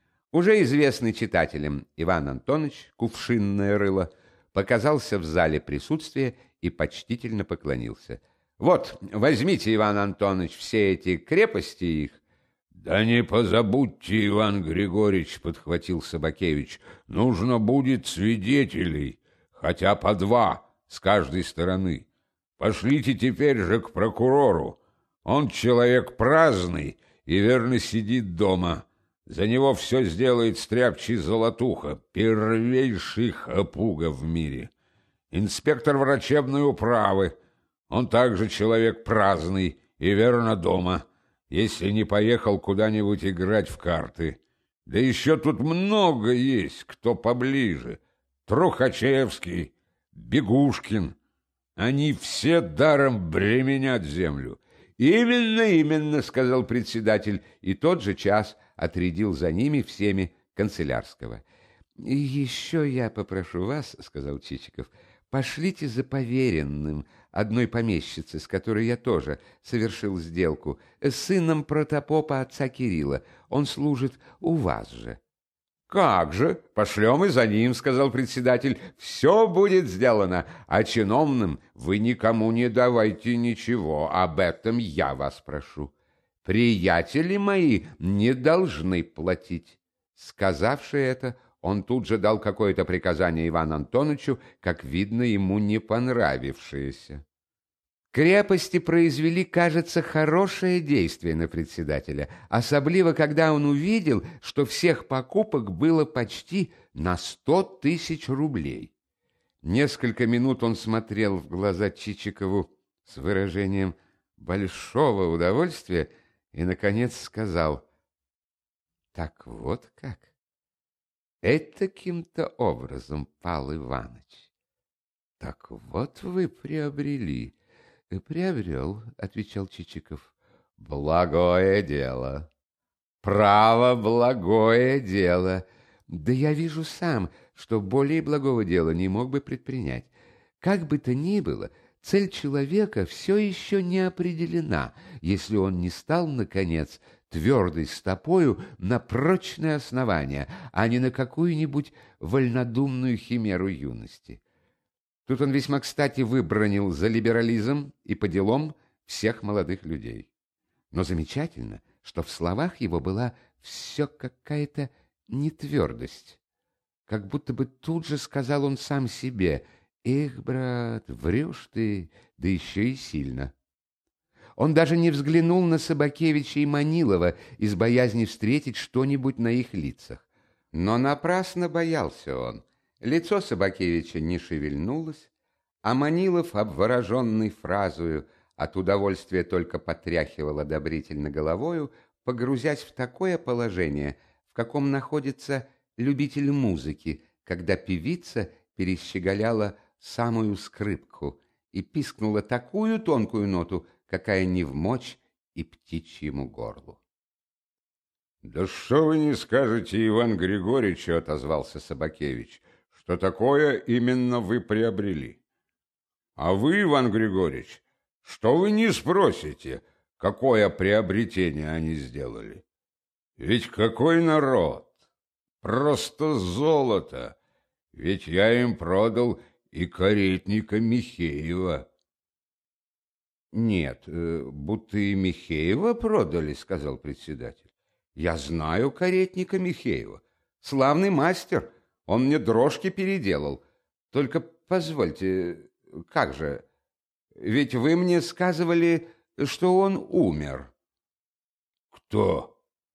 Уже известный читателям Иван Антонович, кувшинное рыло, показался в зале присутствия и почтительно поклонился. — Вот, возьмите, Иван Антонович, все эти крепости их. — Да не позабудьте, Иван Григорьевич, — подхватил Собакевич, — нужно будет свидетелей, хотя по 2 с каждой стороны. Пошлите теперь же к прокурору. Он человек праздный и верно сидит дома. За него все сделает стряпчий Золотуха, первейший хапуга в мире. Инспектор врачебной управы. Он также человек праздный и верно дома, если не поехал куда-нибудь играть в карты. Да еще тут много есть, кто поближе. Трухачевский, Бегушкин. Они все даром бременят землю. Именно, — сказал председатель, и тот же час отрядил за ними всеми канцелярского. — Еще я попрошу вас, — сказал Чичиков, — пошлите за поверенным одной помещицы, с которой я тоже совершил сделку, с сыном протопопа отца Кирилла. Он служит у вас же. — Как же, пошлем и за ним, — сказал председатель. — Все будет сделано, а чиновным вы никому не давайте ничего, об этом я вас прошу. Приятели мои не должны платить. Сказавши это, он тут же дал какое-то приказание Ивану Антоновичу, как видно, ему не понравившееся. Крепости произвели, кажется, хорошее действие на председателя, особливо когда он увидел, что всех покупок было почти на 100 000 рублей. Несколько минут он смотрел в глаза Чичикову с выражением большого удовольствия и, наконец, сказал: «Так вот как? Этаким-то образом, Пал Иваныч. Так вот вы приобрели». «Приобрел», — отвечал Чичиков. «Благое дело. Право, благое дело. Да я вижу сам, что более благого дела не мог бы предпринять. Как бы то ни было, цель человека все еще не определена, если он не стал, наконец, твердой стопою на прочное основание, а не на какую-нибудь вольнодумную химеру юности». Тут он весьма кстати выбранил за либерализм и по делам всех молодых людей. Но замечательно, что в словах его была все какая-то нетвердость. Как будто бы тут же сказал он сам себе: «Эх, брат, врешь ты, да еще и сильно». Он даже не взглянул на Собакевича и Манилова из боязни встретить что-нибудь на их лицах. Но напрасно боялся он. Лицо Собакевича не шевельнулось, а Манилов, обвороженный фразою, от удовольствия только потряхивал одобрительно головою, погрузясь в такое положение, в каком находится любитель музыки, когда певица перещеголяла самую скрипку и пискнула такую тонкую ноту, какая не вмочь и птичьему горлу. — Да что вы не скажете, Иван Григорьевич, — отозвался Собакевич, — что такое именно вы приобрели. А вы, Иван Григорьевич, что вы не спросите, какое приобретение они сделали? Ведь какой народ! Просто золото! Ведь я им продал и каретника Михеева. Нет, будто и Михеева продали, сказал председатель. Я знаю каретника Михеева. Славный мастер. Он мне дрожки переделал. Только позвольте, как же? Ведь вы мне сказывали, что он умер. Кто?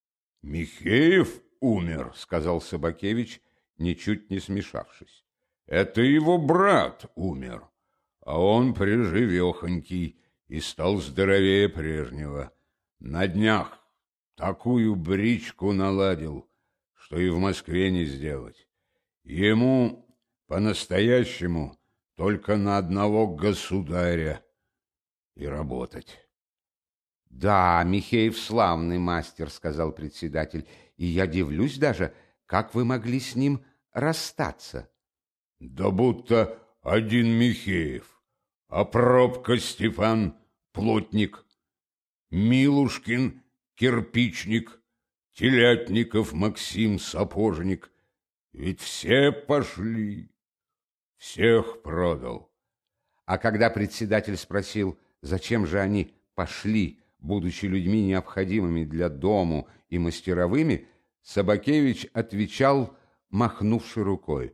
Михеев умер, сказал Собакевич, ничуть не смешавшись. Это его брат умер, а он приживехонький и стал здоровее прежнего. На днях такую бричку наладил, что и в Москве не сделать. Ему по-настоящему только на одного государя и работать. Да, Михеев славный мастер, сказал председатель, и я дивлюсь даже, как вы могли с ним расстаться. Да будто один Михеев, а Пробка Степан плотник, Милушкин кирпичник, Телятников Максим сапожник. Ведь все пошли, всех продал. А когда председатель спросил, зачем же они пошли, будучи людьми необходимыми для дому и мастеровыми, Собакевич отвечал, махнувши рукой.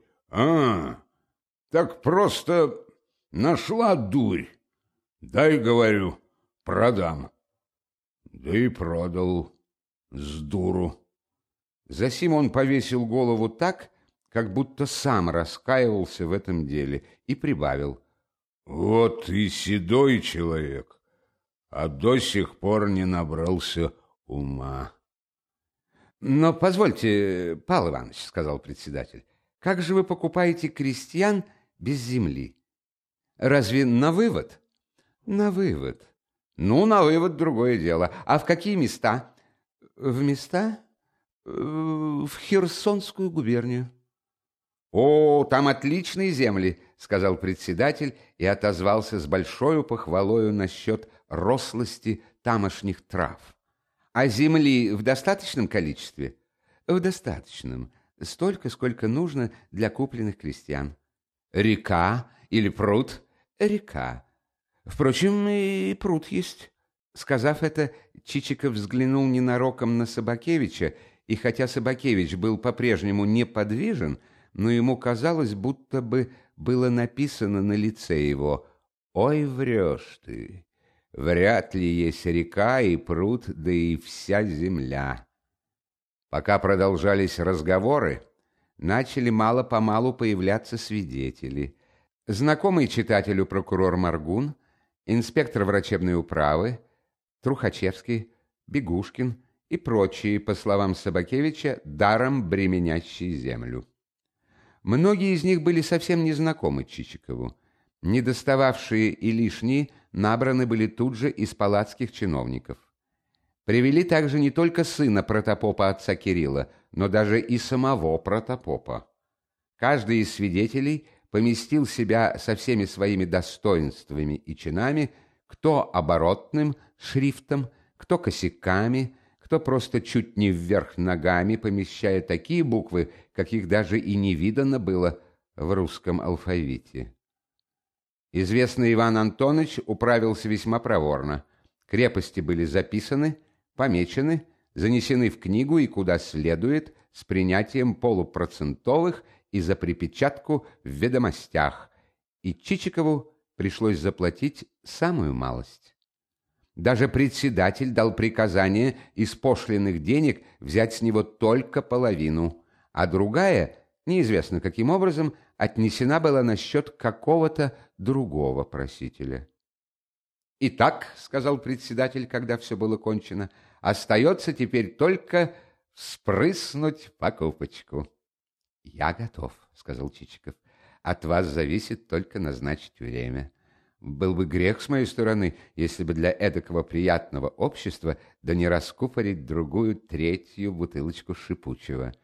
Так просто нашла дурь. Дай, говорю, продам. Да и продал с дуру. Засим он повесил голову так, как будто сам раскаивался в этом деле, и прибавил. Вот и седой человек, а до сих пор не набрался ума. Но позвольте, Павел Иванович, сказал председатель, как же вы покупаете крестьян без земли? Разве на вывод? На вывод. Ну, на вывод другое дело. А в какие места? В места? В Херсонскую губернию. О, там отличные земли, сказал председатель и отозвался с большой похвалою насчет рослости тамошних трав. А земли в достаточном количестве? В достаточном. Столько, сколько нужно для купленных крестьян. Река или пруд? Река. Впрочем, и пруд есть. Сказав это, Чичиков взглянул ненароком на Собакевича, и хотя Собакевич был по-прежнему неподвижен, но ему казалось, будто бы было написано на лице его: «Ой, врешь ты! Вряд ли есть река и пруд, да и вся земля». Пока продолжались разговоры, начали мало-помалу появляться свидетели. Знакомый читателю прокурор Моргун, инспектор врачебной управы, Трухачевский, Бегушкин и прочие, по словам Собакевича, даром бременящие землю. Многие из них были совсем незнакомы Чичикову. Недостававшие и лишние набраны были тут же из палатских чиновников. Привели также не только сына протопопа отца Кирилла, но даже и самого протопопа. Каждый из свидетелей поместил себя со всеми своими достоинствами и чинами, кто оборотным шрифтом, кто косяками, кто просто чуть не вверх ногами, помещая такие буквы, каких даже и не видано было в русском алфавите. Известный Иван Антонович управился весьма проворно. Крепости были записаны, помечены, занесены в книгу и куда следует, с принятием полупроцентовых и за припечатку в ведомостях, и Чичикову пришлось заплатить самую малость. Даже председатель дал приказание из пошлиных денег взять с него только половину, а другая, неизвестно каким образом, отнесена была на счет какого-то другого просителя. «Итак, — сказал председатель, когда все было кончено, — остается теперь только спрыснуть покупочку». «Я готов, — сказал Чичиков. — От вас зависит только назначить время. Был бы грех с моей стороны, если бы для эдакого приятного общества да не раскупорить другую, третью бутылочку шипучего».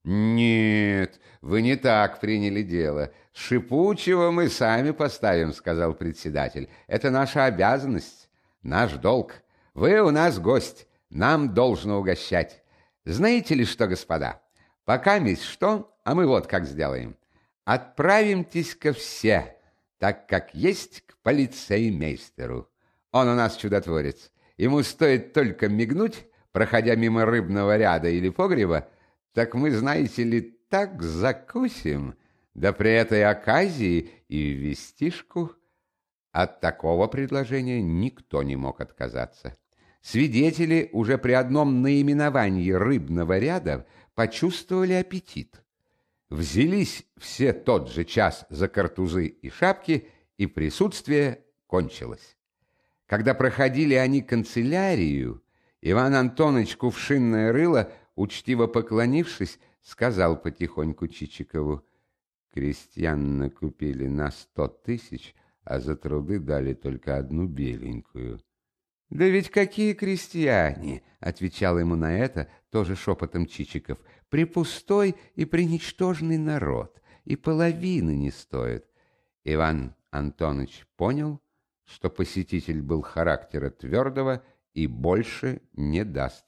«Нет, вы не так приняли дело. Шипучего мы сами поставим, — сказал председатель. Это наша обязанность, наш долг. Вы у нас гость, нам должно угощать. Знаете ли что, господа? Покаместь что, а мы вот как сделаем. Отправимтесь-ка все, так как есть, к полицеймейстеру. Он у нас чудотворец. Ему стоит только мигнуть, проходя мимо рыбного ряда или погреба, так мы, знаете ли, так закусим, да при этой оказии и вестишку. От такого предложения никто не мог отказаться. Свидетели уже при одном наименовании рыбного ряда почувствовали аппетит. Взялись все тот же час за картузы и шапки, и присутствие кончилось. Когда проходили они канцелярию, Иван Антонович кувшинное рыло, учтиво поклонившись, сказал потихоньку Чичикову: «Крестьян накупили на 100 тысяч, а за труды дали только одну беленькую». «Да ведь какие крестьяне!» — отвечал ему на это тоже шепотом Чичиков. «Препустой и преничтожный народ, и половины не стоит». Иван Антонович понял, что посетитель был характера твердого и больше не даст.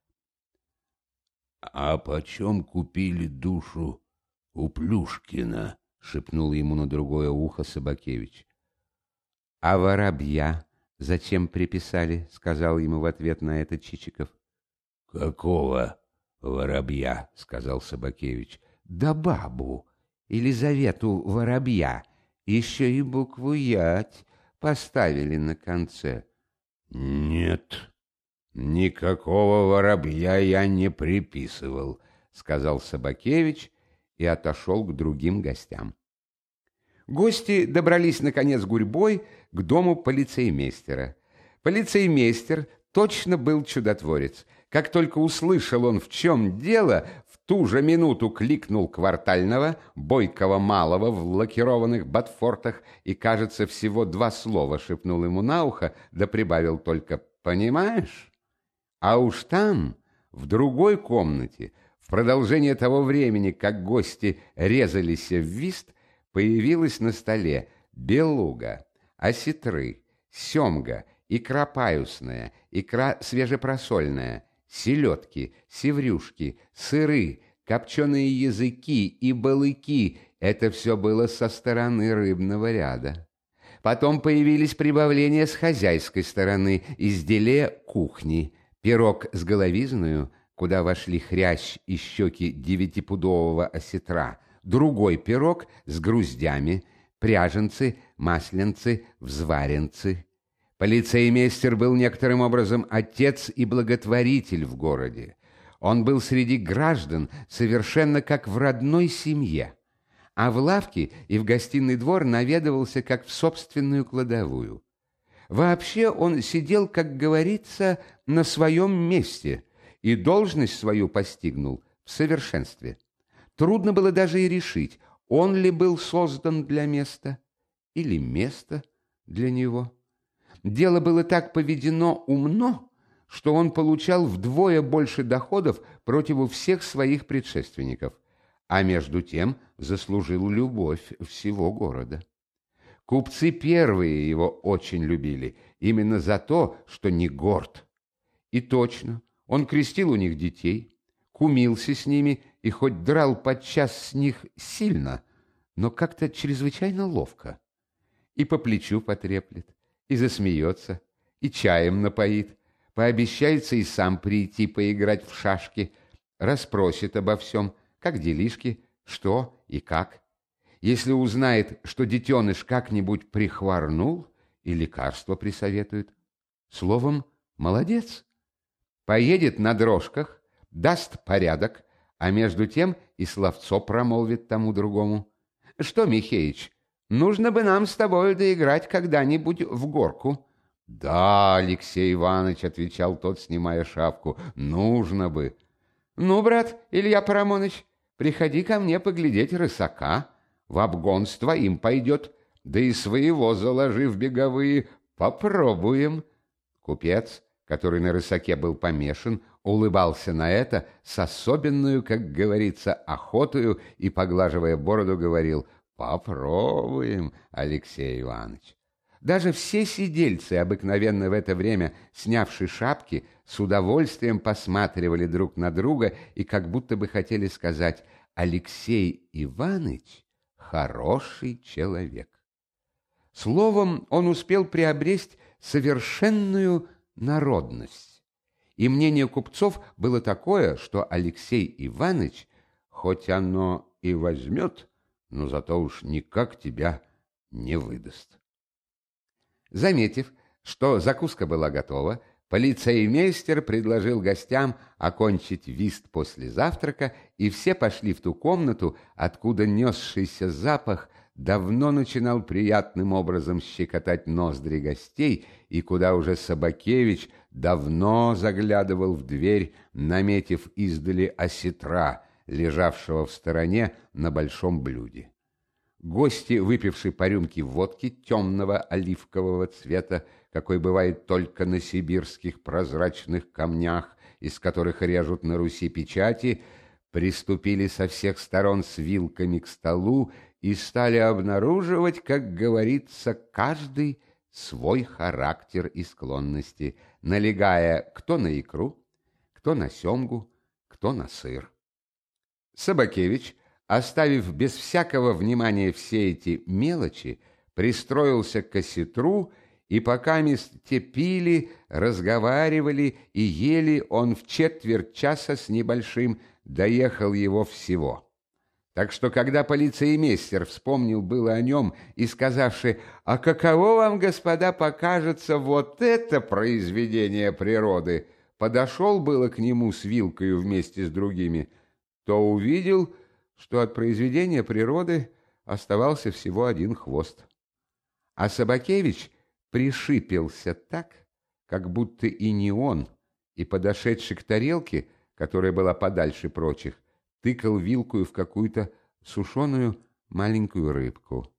«А почем купили душу у Плюшкина?» — шепнул ему на другое ухо Собакевич. «А воробья зачем приписали?» — сказал ему в ответ на это Чичиков. «Какого воробья?» — сказал Собакевич. «Да бабу, Елизавету Воробья, еще и букву «ять» поставили на конце». «Нет, никакого воробья я не приписывал», — сказал Собакевич и отошел к другим гостям. Гости добрались, наконец, гурьбой к дому полицеймейстера. Полицеймейстер точно был чудотворец. Как только услышал он, в чем дело, в ту же минуту кликнул квартального, бойкого малого в лакированных ботфортах и, кажется, всего 2 слова шепнул ему на ухо, да прибавил только «понимаешь?». А уж там, в другой комнате, в продолжение того времени, как гости резались в вист, появилась на столе белуга, осетры, семга, икра паюсная, икра свежепросольная, селедки, севрюшки, сыры, копченые языки и балыки. Это все было со стороны рыбного ряда. Потом появились прибавления с хозяйской стороны, изделия кухни, пирог с головизною, куда вошли хрящ и щеки 9-пудового осетра, другой пирог с груздями, пряженцы, масленцы, взваренцы. Полицеймейстер был некоторым образом отец и благотворитель в городе. Он был среди граждан совершенно как в родной семье, а в лавке и в гостиный двор наведывался как в собственную кладовую. Вообще он сидел, как говорится, на своем месте и должность свою постигнул в совершенстве. Трудно было даже и решить, он ли был создан для места или место для него. Дело было так поведено умно, что он получал вдвое больше доходов против всех своих предшественников, а между тем заслужил любовь всего города. Купцы первые его очень любили, именно за то, что не горд. И точно, он крестил у них детей, кумился с ними и хоть драл подчас с них сильно, но как-то чрезвычайно ловко. И по плечу потреплет, и засмеется, и чаем напоит, пообещается и сам прийти поиграть в шашки, расспросит обо всем, как делишки, что и как. Если узнает, что детеныш как-нибудь прихворнул, и лекарство присоветует. Словом, молодец. Поедет на дрожках, даст порядок, а между тем и словцо промолвит тому другому. Что, Михеич, нужно бы нам с тобой доиграть когда-нибудь в горку. Да, Алексей Иванович, отвечал тот, снимая шапку, нужно бы. Ну, брат, Илья Парамоныч, приходи ко мне поглядеть рысака. В обгон с твоим пойдет, да и своего заложи в беговые. Попробуем. Купец, который на рысаке был помешан, улыбался на это с особенную, как говорится, охотою и, поглаживая бороду, говорил: «Попробуем, Алексей Иванович». Даже все сидельцы, обыкновенно в это время снявши шапки, с удовольствием посматривали друг на друга и как будто бы хотели сказать: «Алексей Иваныч – хороший человек». Словом, он успел приобрести совершенную народность. И мнение купцов было такое, что Алексей Иваныч, хоть оно и возьмет, но зато уж никак тебя не выдаст. Заметив, что закуска была готова, полицеймейстер предложил гостям окончить вист после завтрака, и все пошли в ту комнату, откуда несшийся запах давно начинал приятным образом щекотать ноздри гостей, и куда уже Собакевич давно заглядывал в дверь, наметив издали осетра, лежавшего в стороне на большом блюде. Гости, выпившие по рюмке водки темного оливкового цвета, какой бывает только на сибирских прозрачных камнях, из которых режут на Руси печати, приступили со всех сторон с вилками к столу и стали обнаруживать, как говорится, каждый свой характер и склонности, налегая кто на икру, кто на семгу, кто на сыр. Собакевич, оставив без всякого внимания все эти мелочи, пристроился к осетру, и пока те пили, разговаривали и ели, он в четверть часа с небольшим доехал его всего. Так что, когда полицеймейстер вспомнил было о нем и, сказавши: «А каково вам, господа, покажется вот это произведение природы», подошел было к нему с вилкою вместе с другими, то увидел, что от произведения природы оставался всего один хвост. А Собакевич пришипелся так, как будто и не он, и, подошедший к тарелке, которая была подальше прочих, тыкал вилкою в какую-то сушеную маленькую рыбку.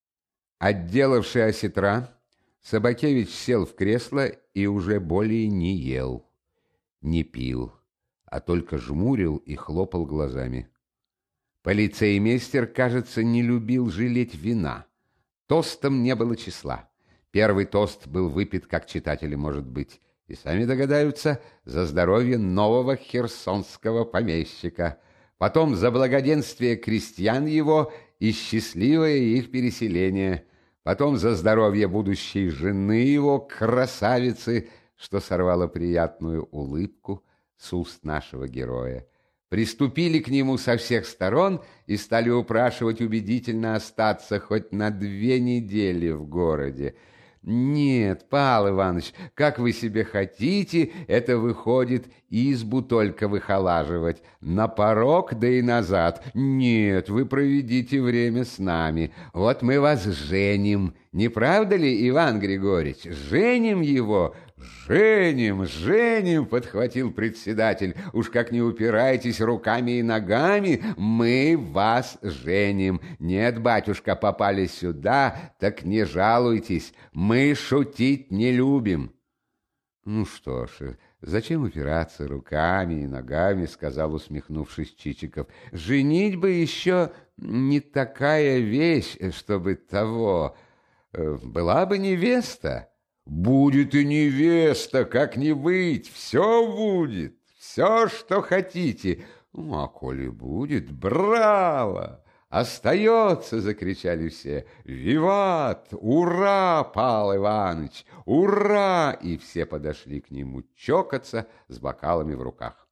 Отделавший осетра, Собакевич сел в кресло и уже более не ел, не пил, а только жмурил и хлопал глазами. Полицеймейстер, кажется, не любил жалеть вина. Тостам не было числа. Первый тост был выпит, как читатели, может быть, и сами догадаются, за здоровье нового херсонского помещика, потом за благоденствие крестьян его и счастливое их переселение, потом за здоровье будущей жены его, красавицы, что сорвало приятную улыбку с уст нашего героя. Приступили к нему со всех сторон и стали упрашивать убедительно остаться хоть на 2 недели в городе. «Нет, Павел Иванович, как вы себе хотите, это выходит избу только выхолаживать, на порог да и назад. Нет, вы проведите время с нами, вот мы вас женим, не правда ли, Иван Григорьевич? Женим его!» «Женим, женим!» — подхватил председатель. «Уж как не упирайтесь руками и ногами, мы вас женим. Нет, батюшка, попали сюда, так не жалуйтесь, мы шутить не любим». «Ну что ж, зачем упираться руками и ногами?» — сказал, усмехнувшись, Чичиков. «Женить бы еще не такая вещь, чтобы того. Была бы невеста». «Будет и невеста, как не быть, все будет, все, что хотите». «Ну, а коли будет, браво! Остается!» — закричали все. «Виват! Ура, Павел Иванович! Ура!» И все подошли к нему чокаться с бокалами в руках.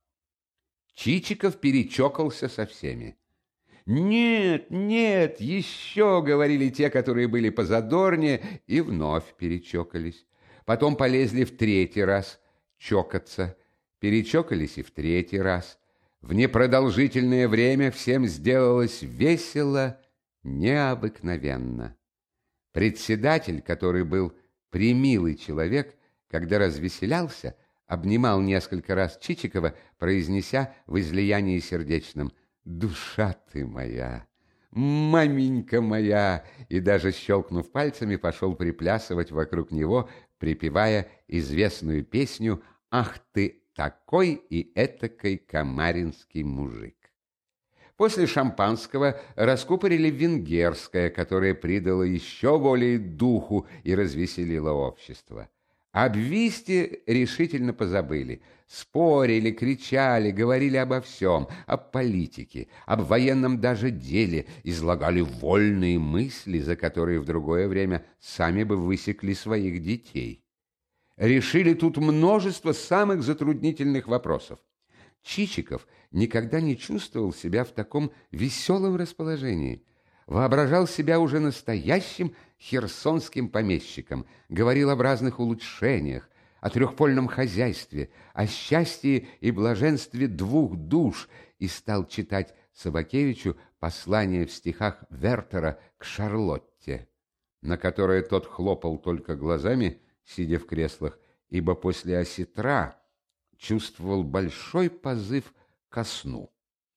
Чичиков перечокался со всеми. «Нет, нет, еще!» — говорили те, которые были позадорнее, и вновь перечокались. Потом полезли в 3-й раз чокаться, перечокались и в 3-й раз. В непродолжительное время всем сделалось весело, необыкновенно. Председатель, который был премилый человек, когда развеселялся, обнимал несколько раз Чичикова, произнеся в излиянии сердечном: «Душа ты моя, маменька моя!» и даже, щелкнув пальцами, пошел приплясывать вокруг него, припевая известную песню «Ах ты такой и этакой камаринский мужик». После шампанского раскупорили венгерское, которое придало еще более духу и развеселило общество. Об Висте решительно позабыли. Спорили, кричали, говорили обо всем, об политике, об военном даже деле, излагали вольные мысли, за которые в другое время сами бы высекли своих детей. Решили тут множество самых затруднительных вопросов. Чичиков никогда не чувствовал себя в таком веселом расположении. Воображал себя уже настоящим херсонским помещиком, говорил об разных улучшениях, о трехпольном хозяйстве, о счастье и блаженстве двух душ и стал читать Собакевичу послание в стихах Вертера к Шарлотте, на которое тот хлопал только глазами, сидя в креслах, ибо после осетра чувствовал большой позыв ко сну.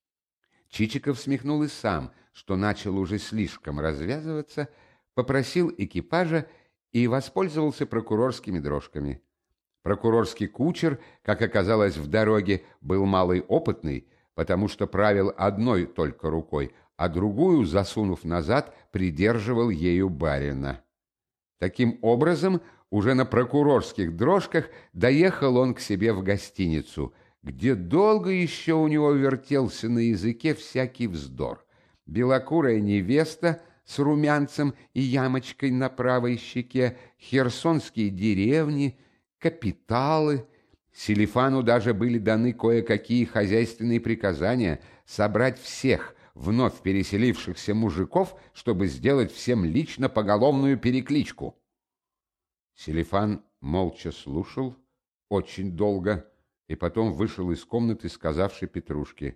Чичиков смехнул и сам, что начал уже слишком развязываться, попросил экипажа и воспользовался прокурорскими дрожками. Прокурорский кучер, как оказалось в дороге, был малый опытный, потому что правил одной только рукой, а другую, засунув назад, придерживал ею барина. Таким образом, уже на прокурорских дрожках доехал он к себе в гостиницу, где долго еще у него вертелся на языке всякий вздор. Белокурая невеста с румянцем и ямочкой на правой щеке, херсонские деревни, капиталы. Селифану даже были даны кое-какие хозяйственные приказания собрать всех вновь переселившихся мужиков, чтобы сделать всем лично поголовную перекличку. Селифан молча слушал очень долго и потом вышел из комнаты, сказавши Петрушке: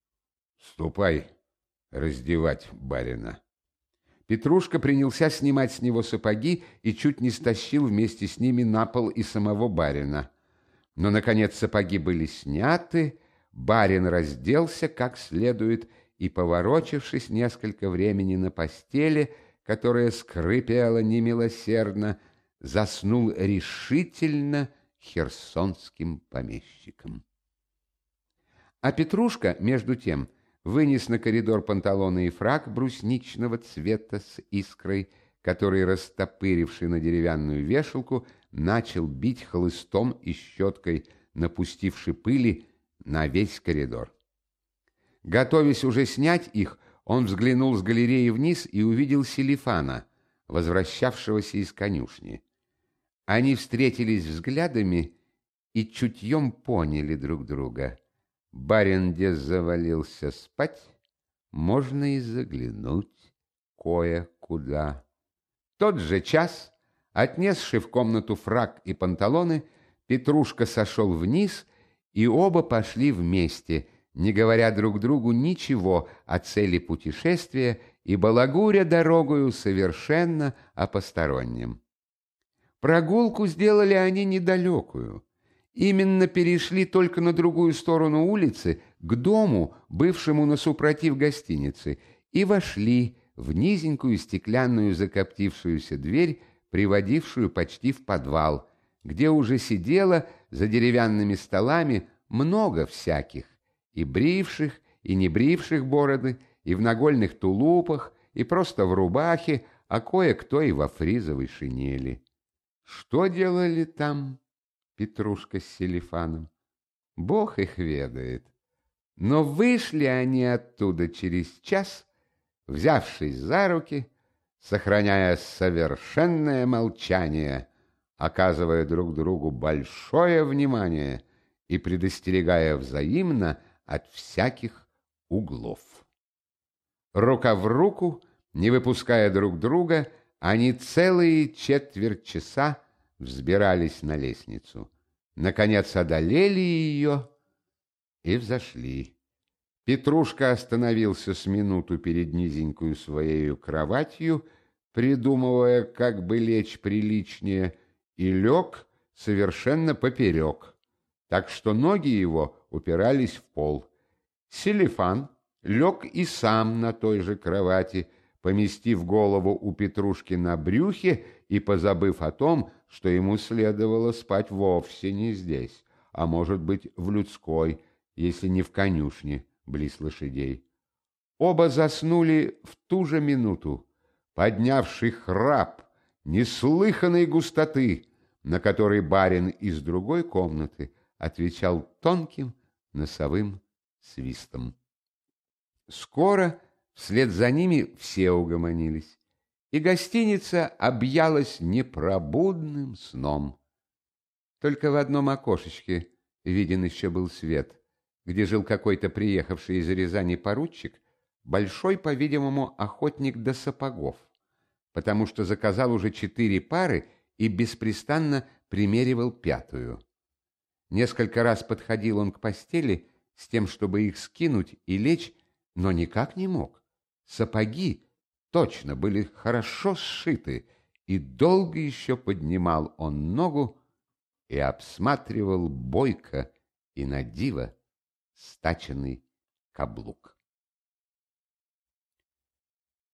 «Ступай раздевать барина». Петрушка принялся снимать с него сапоги и чуть не стащил вместе с ними на пол и самого барина. Но, наконец, сапоги были сняты, барин разделся как следует и, поворочившись несколько времени на постели, которая скрипела немилосердно, заснул решительно херсонским помещиком. А Петрушка, между тем, вынес на коридор панталоны и фрак брусничного цвета с искрой, который, растопыривший на деревянную вешалку, начал бить хлыстом и щеткой, напустивши пыли на весь коридор. Готовясь уже снять их, он взглянул с галереи вниз и увидел Селифана, возвращавшегося из конюшни. Они встретились взглядами и чутьем поняли друг друга. Барин где завалился спать, можно и заглянуть кое-куда. Тот же час, отнесши в комнату фрак и панталоны, Петрушка сошел вниз, и оба пошли вместе, не говоря друг другу ничего о цели путешествия и балагуря дорогою совершенно о постороннем. Прогулку сделали они недалекую. Именно перешли только на другую сторону улицы, к дому, бывшему насупротив гостиницы, и вошли в низенькую стеклянную закоптившуюся дверь, приводившую почти в подвал, где уже сидело за деревянными столами много всяких, и бривших, и не бривших бороды, и в нагольных тулупах, и просто в рубахе, а кое-кто и во фризовой шинели. Что делали там Петрушка с Селифаном? Бог их ведает. Но вышли они оттуда через час, взявшись за руки, сохраняя совершенное молчание, оказывая друг другу большое внимание и предостерегая взаимно от всяких углов. Рука в руку, не выпуская друг друга, они целые четверть часа взбирались на лестницу. Наконец одолели ее и взошли. Петрушка остановился с минуту перед низенькую своею кроватью, придумывая, как бы лечь приличнее, и лег совершенно поперек, так что ноги его упирались в пол. Селифан лег и сам на той же кровати, поместив голову у Петрушки на брюхе и позабыв о том, что ему следовало спать вовсе не здесь, а может быть в людской, если не в конюшне, близ лошадей. Оба заснули в ту же минуту. Поднявший храп неслыханной густоты, на который барин из другой комнаты отвечал тонким носовым свистом. Скоро вслед за ними все угомонились, и гостиница объялась непробудным сном. Только в одном окошечке виден еще был свет, где жил какой-то приехавший из Рязани поручик, большой, по-видимому, охотник до сапогов, потому что заказал уже 4 пары и беспрестанно примеривал 5-ю. Несколько раз подходил он к постели с тем, чтобы их скинуть и лечь, но никак не мог. Сапоги точно были хорошо сшиты, и долго еще поднимал он ногу и обсматривал бойко и на диво стаченный каблук.